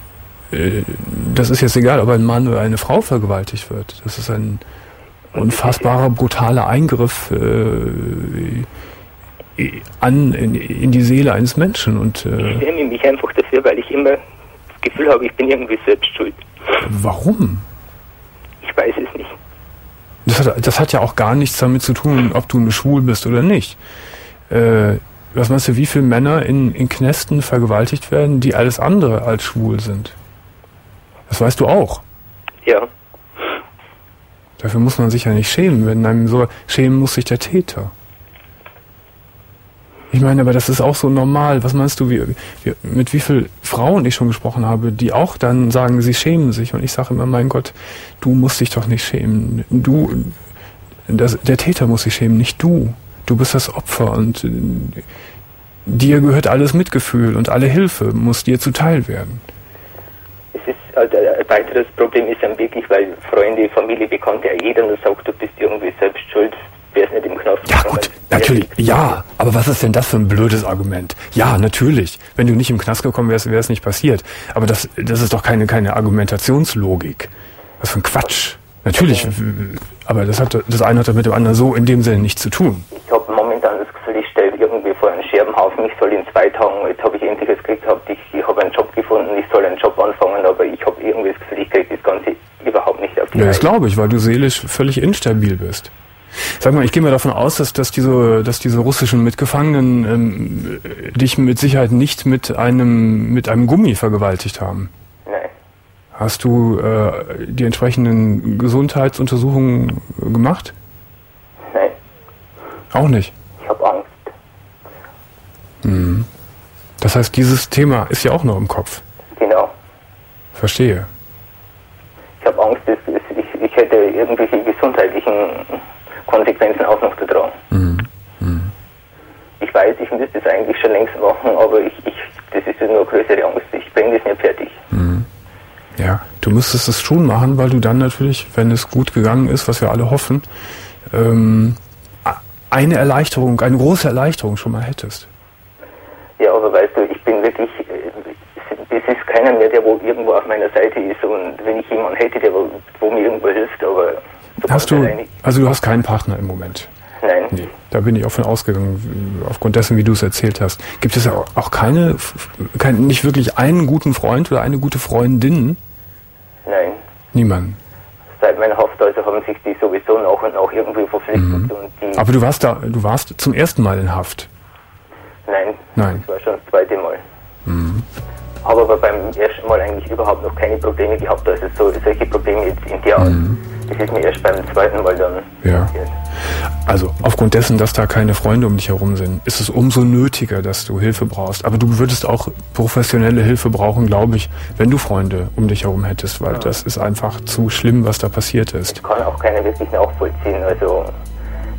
das ist jetzt egal, ob ein Mann oder eine Frau vergewaltigt wird. Das ist ein unfassbarer, brutaler Eingriff äh, an, in, in die Seele eines Menschen. Und, äh, ich schäme mich einfach dafür, weil ich immer das Gefühl habe, ich bin irgendwie selbst schuld. Warum? Ich weiß es nicht. Das hat, das hat ja auch gar nichts damit zu tun, ob du schwul bist oder nicht. Äh, was meinst du, wie viele Männer in, in Knästen vergewaltigt werden, die alles andere als schwul sind? Das weißt du auch. Ja. Dafür muss man sich ja nicht schämen. Wenn einem so schämen muss sich der Täter. Ich meine, aber das ist auch so normal. Was meinst du, wie, wie, mit wie vielen Frauen ich schon gesprochen habe, die auch dann sagen, sie schämen sich. Und ich sage immer, mein Gott, du musst dich doch nicht schämen. Du, das, der Täter muss sich schämen, nicht du. Du bist das Opfer und äh, dir gehört alles Mitgefühl und alle Hilfe muss dir zuteil werden. Also ein weiteres Problem ist dann wirklich, weil Freunde, Familie, Bekannte, ja jeder nur sagt, du bist irgendwie selbst schuld, wär's nicht im Knast. Ja gut, natürlich, ja, aber was ist denn das für ein blödes Argument? Ja, natürlich, wenn du nicht im Knast gekommen wärst, wäre es nicht passiert. Aber das, das ist doch keine, keine Argumentationslogik. Was für ein Quatsch. Natürlich, okay. Aber das hat, das eine hat mit dem anderen so in dem Sinne nichts zu tun. Ich habe momentan das Gefühl, ich stelle irgendwie vor einen Scherbenhaufen, ich soll in zwei Tagen, jetzt habe ich endlich das Glück gehabt, ich, ich habe einen Job gefunden, ich soll einen Job anfangen, aber ich habe irgendwie das Gefühl, ich kriege das Ganze überhaupt nicht auf die Ja, das glaube ich, weil du seelisch völlig instabil bist. Sag mal, ich gehe mal davon aus, dass, dass diese, dass diese russischen Mitgefangenen ähm, dich mit Sicherheit nicht mit einem, mit einem Gummi vergewaltigt haben. Nein. Hast du äh, die entsprechenden Gesundheitsuntersuchungen gemacht? Nein. Auch nicht? Ich habe Angst. Mhm. Das heißt, dieses Thema ist ja auch noch im Kopf. Genau. Verstehe. Ich habe Angst, dass ich, ich hätte irgendwelche gesundheitlichen Konsequenzen auch noch da dran. Mhm. Mhm. Ich weiß, ich müsste es eigentlich schon längst machen, aber ich, ich das ist nur größere Angst. Ich bringe das nicht fertig. Mhm. Ja, du müsstest es schon machen, weil du dann natürlich, wenn es gut gegangen ist, was wir alle hoffen, ähm, eine Erleichterung, eine große Erleichterung schon mal hättest. Ja, aber weißt du, ich bin wirklich, es ist keiner mehr, der wo irgendwo auf meiner Seite ist, und wenn ich jemanden hätte, der wo, wo mir irgendwo hilft, aber... So hast du, also du hast keinen Partner im Moment? Nein. Nee, da bin ich auch von ausgegangen, aufgrund dessen, wie du es erzählt hast. Gibt es auch keine, kein, nicht wirklich einen guten Freund oder eine gute Freundin? Nein. Niemanden? Seit meiner Haft also haben sich die sowieso nach und nach irgendwie verpflichtet. Mhm. Und die Aber du warst da, du warst zum ersten Mal in Haft? Nein. Nein. Das war schon das zweite Mal. Mhm. Habe aber beim ersten Mal eigentlich überhaupt noch keine Probleme gehabt. Also so, solche Probleme jetzt in der Art. Mhm. Das ist mir erst beim zweiten Mal dann ja. passiert. Also aufgrund dessen, dass da keine Freunde um dich herum sind, ist es umso nötiger, dass du Hilfe brauchst. Aber du würdest auch professionelle Hilfe brauchen, glaube ich, wenn du Freunde um dich herum hättest, weil ja. das ist einfach zu schlimm, was da passiert ist. Das kann auch keiner wirklich nachvollziehen. Also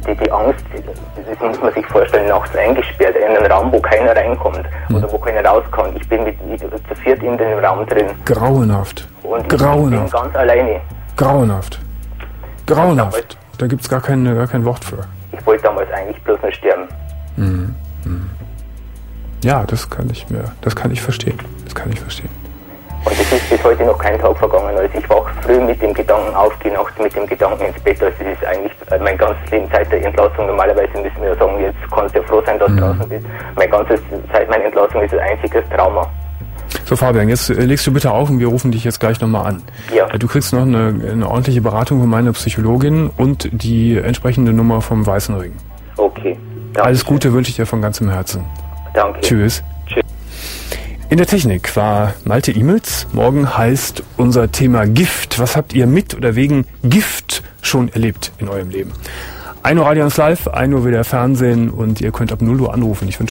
die, die Angst, das muss man sich vorstellen, nachts eingesperrt in einen Raum, wo keiner reinkommt hm. oder wo keiner raus kann. Ich bin mit zu viert in dem Raum drin. Grauenhaft. Und Grauenhaft. ich bin ganz alleine. Grauenhaft. Grauenhaft. Da gibt es gar, keine, gar kein Wort für. Ich wollte damals eigentlich bloß nur sterben. Hm. Hm. Ja, das kann ich mir, das kann ich verstehen. Das kann ich verstehen. Und es ist bis heute noch kein Tag vergangen. Also ich wach früh mit dem Gedanken auf, gehe nachts mit dem Gedanken ins Bett. Also es ist eigentlich mein ganzes Leben seit der Entlassung. Normalerweise müssen wir sagen, jetzt kannst du ja froh sein, dass du mhm. draußen bist. Mein ganzes, seit meiner Entlassung ist ein einziges Trauma. So Fabian, jetzt äh, legst du bitte auf und wir rufen dich jetzt gleich nochmal an. Ja. Du kriegst noch eine, eine ordentliche Beratung von meiner Psychologin und die entsprechende Nummer vom Weißen Ring. Okay. Danke. Alles Gute wünsche ich dir von ganzem Herzen. Danke. Tschüss. Tschüss. In der Technik war Malte Imels. Morgen heißt unser Thema Gift. Was habt ihr mit oder wegen Gift schon erlebt in eurem Leben? ein Uhr Radio eins Live, ein Uhr wieder Fernsehen und ihr könnt ab null Uhr anrufen. Ich wünsche